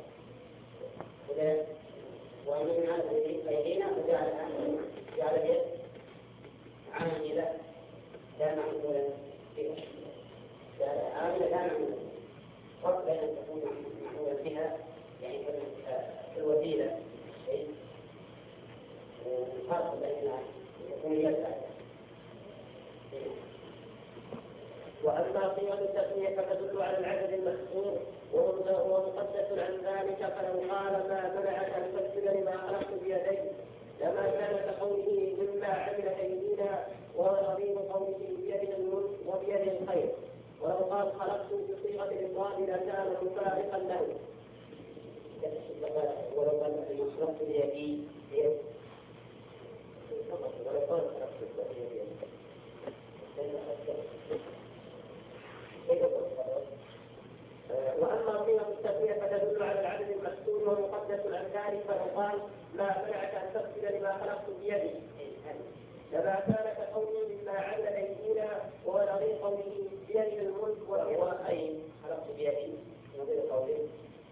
ومن هذه الأيدينا فجعلها جعل اليد عاملة لا معمولا بها. عاملة لا معمولا. فرق بين أن تكون معمولا بها يعني الوسيلة. فرق بين أن تكون يد. وأما قيمة التسمية فتدل على العدد المذكور وهو مقدس عن ذلك، فلو قال ما منعك أن تسجد لما خلقت بيدي لما كان كقوله مما عمل أيدينا وهو نظير قوله بيده الملك وبيده الخير. ولو قال خلقت بصيغة الإفراد لكان مفارقا له. ولو قال خلقت بيدي ولو قال خلقت بيدي وأما قيمة التسمية فتدل على العدد المذكور ومقدس عن ذلك، فلو قال ما منعك أن تسجد لما خلقت بيدي لما كان كقوله مما عمل أيدينا وهو نظير قوله بيده الملك والخير خلقت بيدي نظير قوله.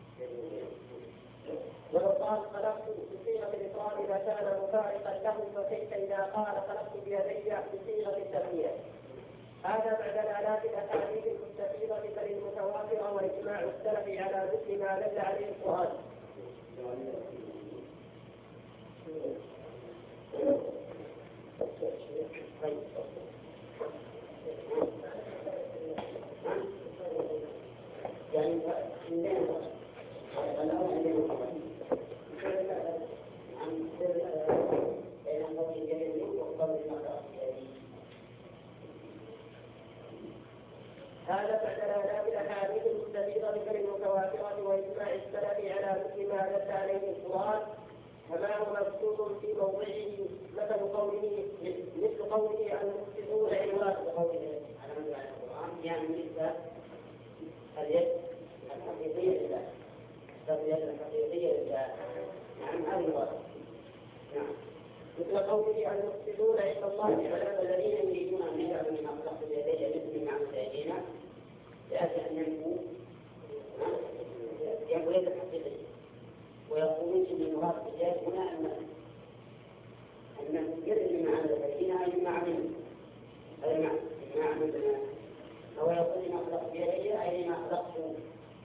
ولو قال خلقت بصيغة الإفراد لكان مفارقا له، فكيف إذا قال خلقت بيدي بصيغة التسمية؟ هذا بعد آلاف الأحاديث المستفيضة بل المتواترة وإجماع السلف على مثل ما دل عليه القرآن. هذا بعد آلاف الأحاديث المستفيضة بل المتواترة وإجماع السلف على مثل ما دل عليه القرآن، كما هو مكتوب في موضعه مثل قوله المفسدون عباد قوله على من على القرآن يعني مثل اليد الحقيقية لله. اليد الحقيقية لله. نعم هذه الواقع. نعم. مثل قوله المفسدون عند الله على الذين يريدون أن يجعلوا من أخلاق بيديه مثل ما عمل أيدينا لأجل أن ينفوا يد الحقيقية ويقولون إن المراد باليد هنا أن يد ما عمل أيدينا أي ما عمل ما عملنا أو يقول ما خلقت بيدي أي ما خلقت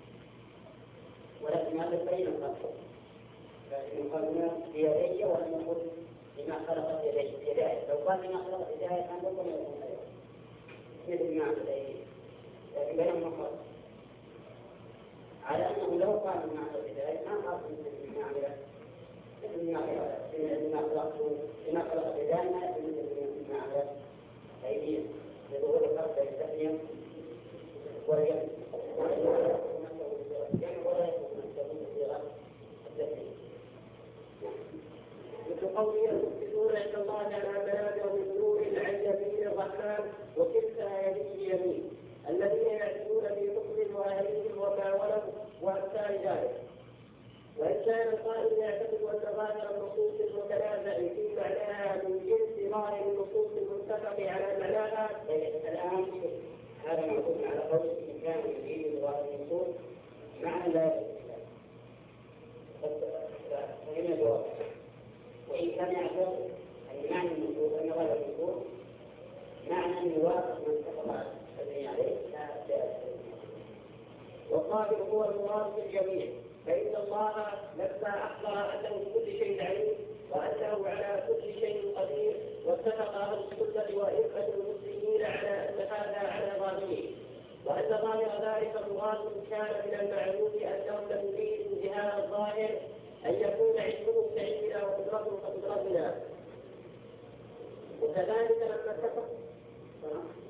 ولكن هذا بين الخلق لكن قالوا بيدي ولم يقل لما خلقت يديه. لو قال لما خلقت يديه كان ربما يكون أيضا مثل ما عمل أيديه، لكن بينهم فرق على أنه لو قال لما عمل يديه ما خلق مثل ما خلقت لما خلقت يديه ما يكون مثل ما عمل أيديه. لظهور الفرق بين التسمية واليد مثل قوله المفسدون عند الله على منابر من نور عن يمين الرحمن وكلتا يديه يمين الذين يعتدون في حكم واهلهم وما ولوا وامثال ذلك. وان كان القائل يعتقد ان ظاهر النصوص المتنازع في معناها من جنس ظاهر النصوص المتفق على معناها. الان هذا معقول على قول ان كان يريد ظاهر النصوص معنى لا فهنا الجواب. وإن كان يعتقد أن معنى النصوص أن غير النصوص معنى أن يوافق من اتفق عليه لا. والظاهر هو المراد بالجميع، فإن الله لما أخبر أنه بكل شيء عليم وأنه على كل شيء قدير واتفق أهل السنة وأئمة المسلمين على أن هذا على ظاهره، وأن ظاهر ذلك المراد كان من المعلوم أنهم لم يريدوا بهذا الظاهر أن يكون علمهم كعلمنا وقدرتهم كقدرتنا. وكذلك لما اتفق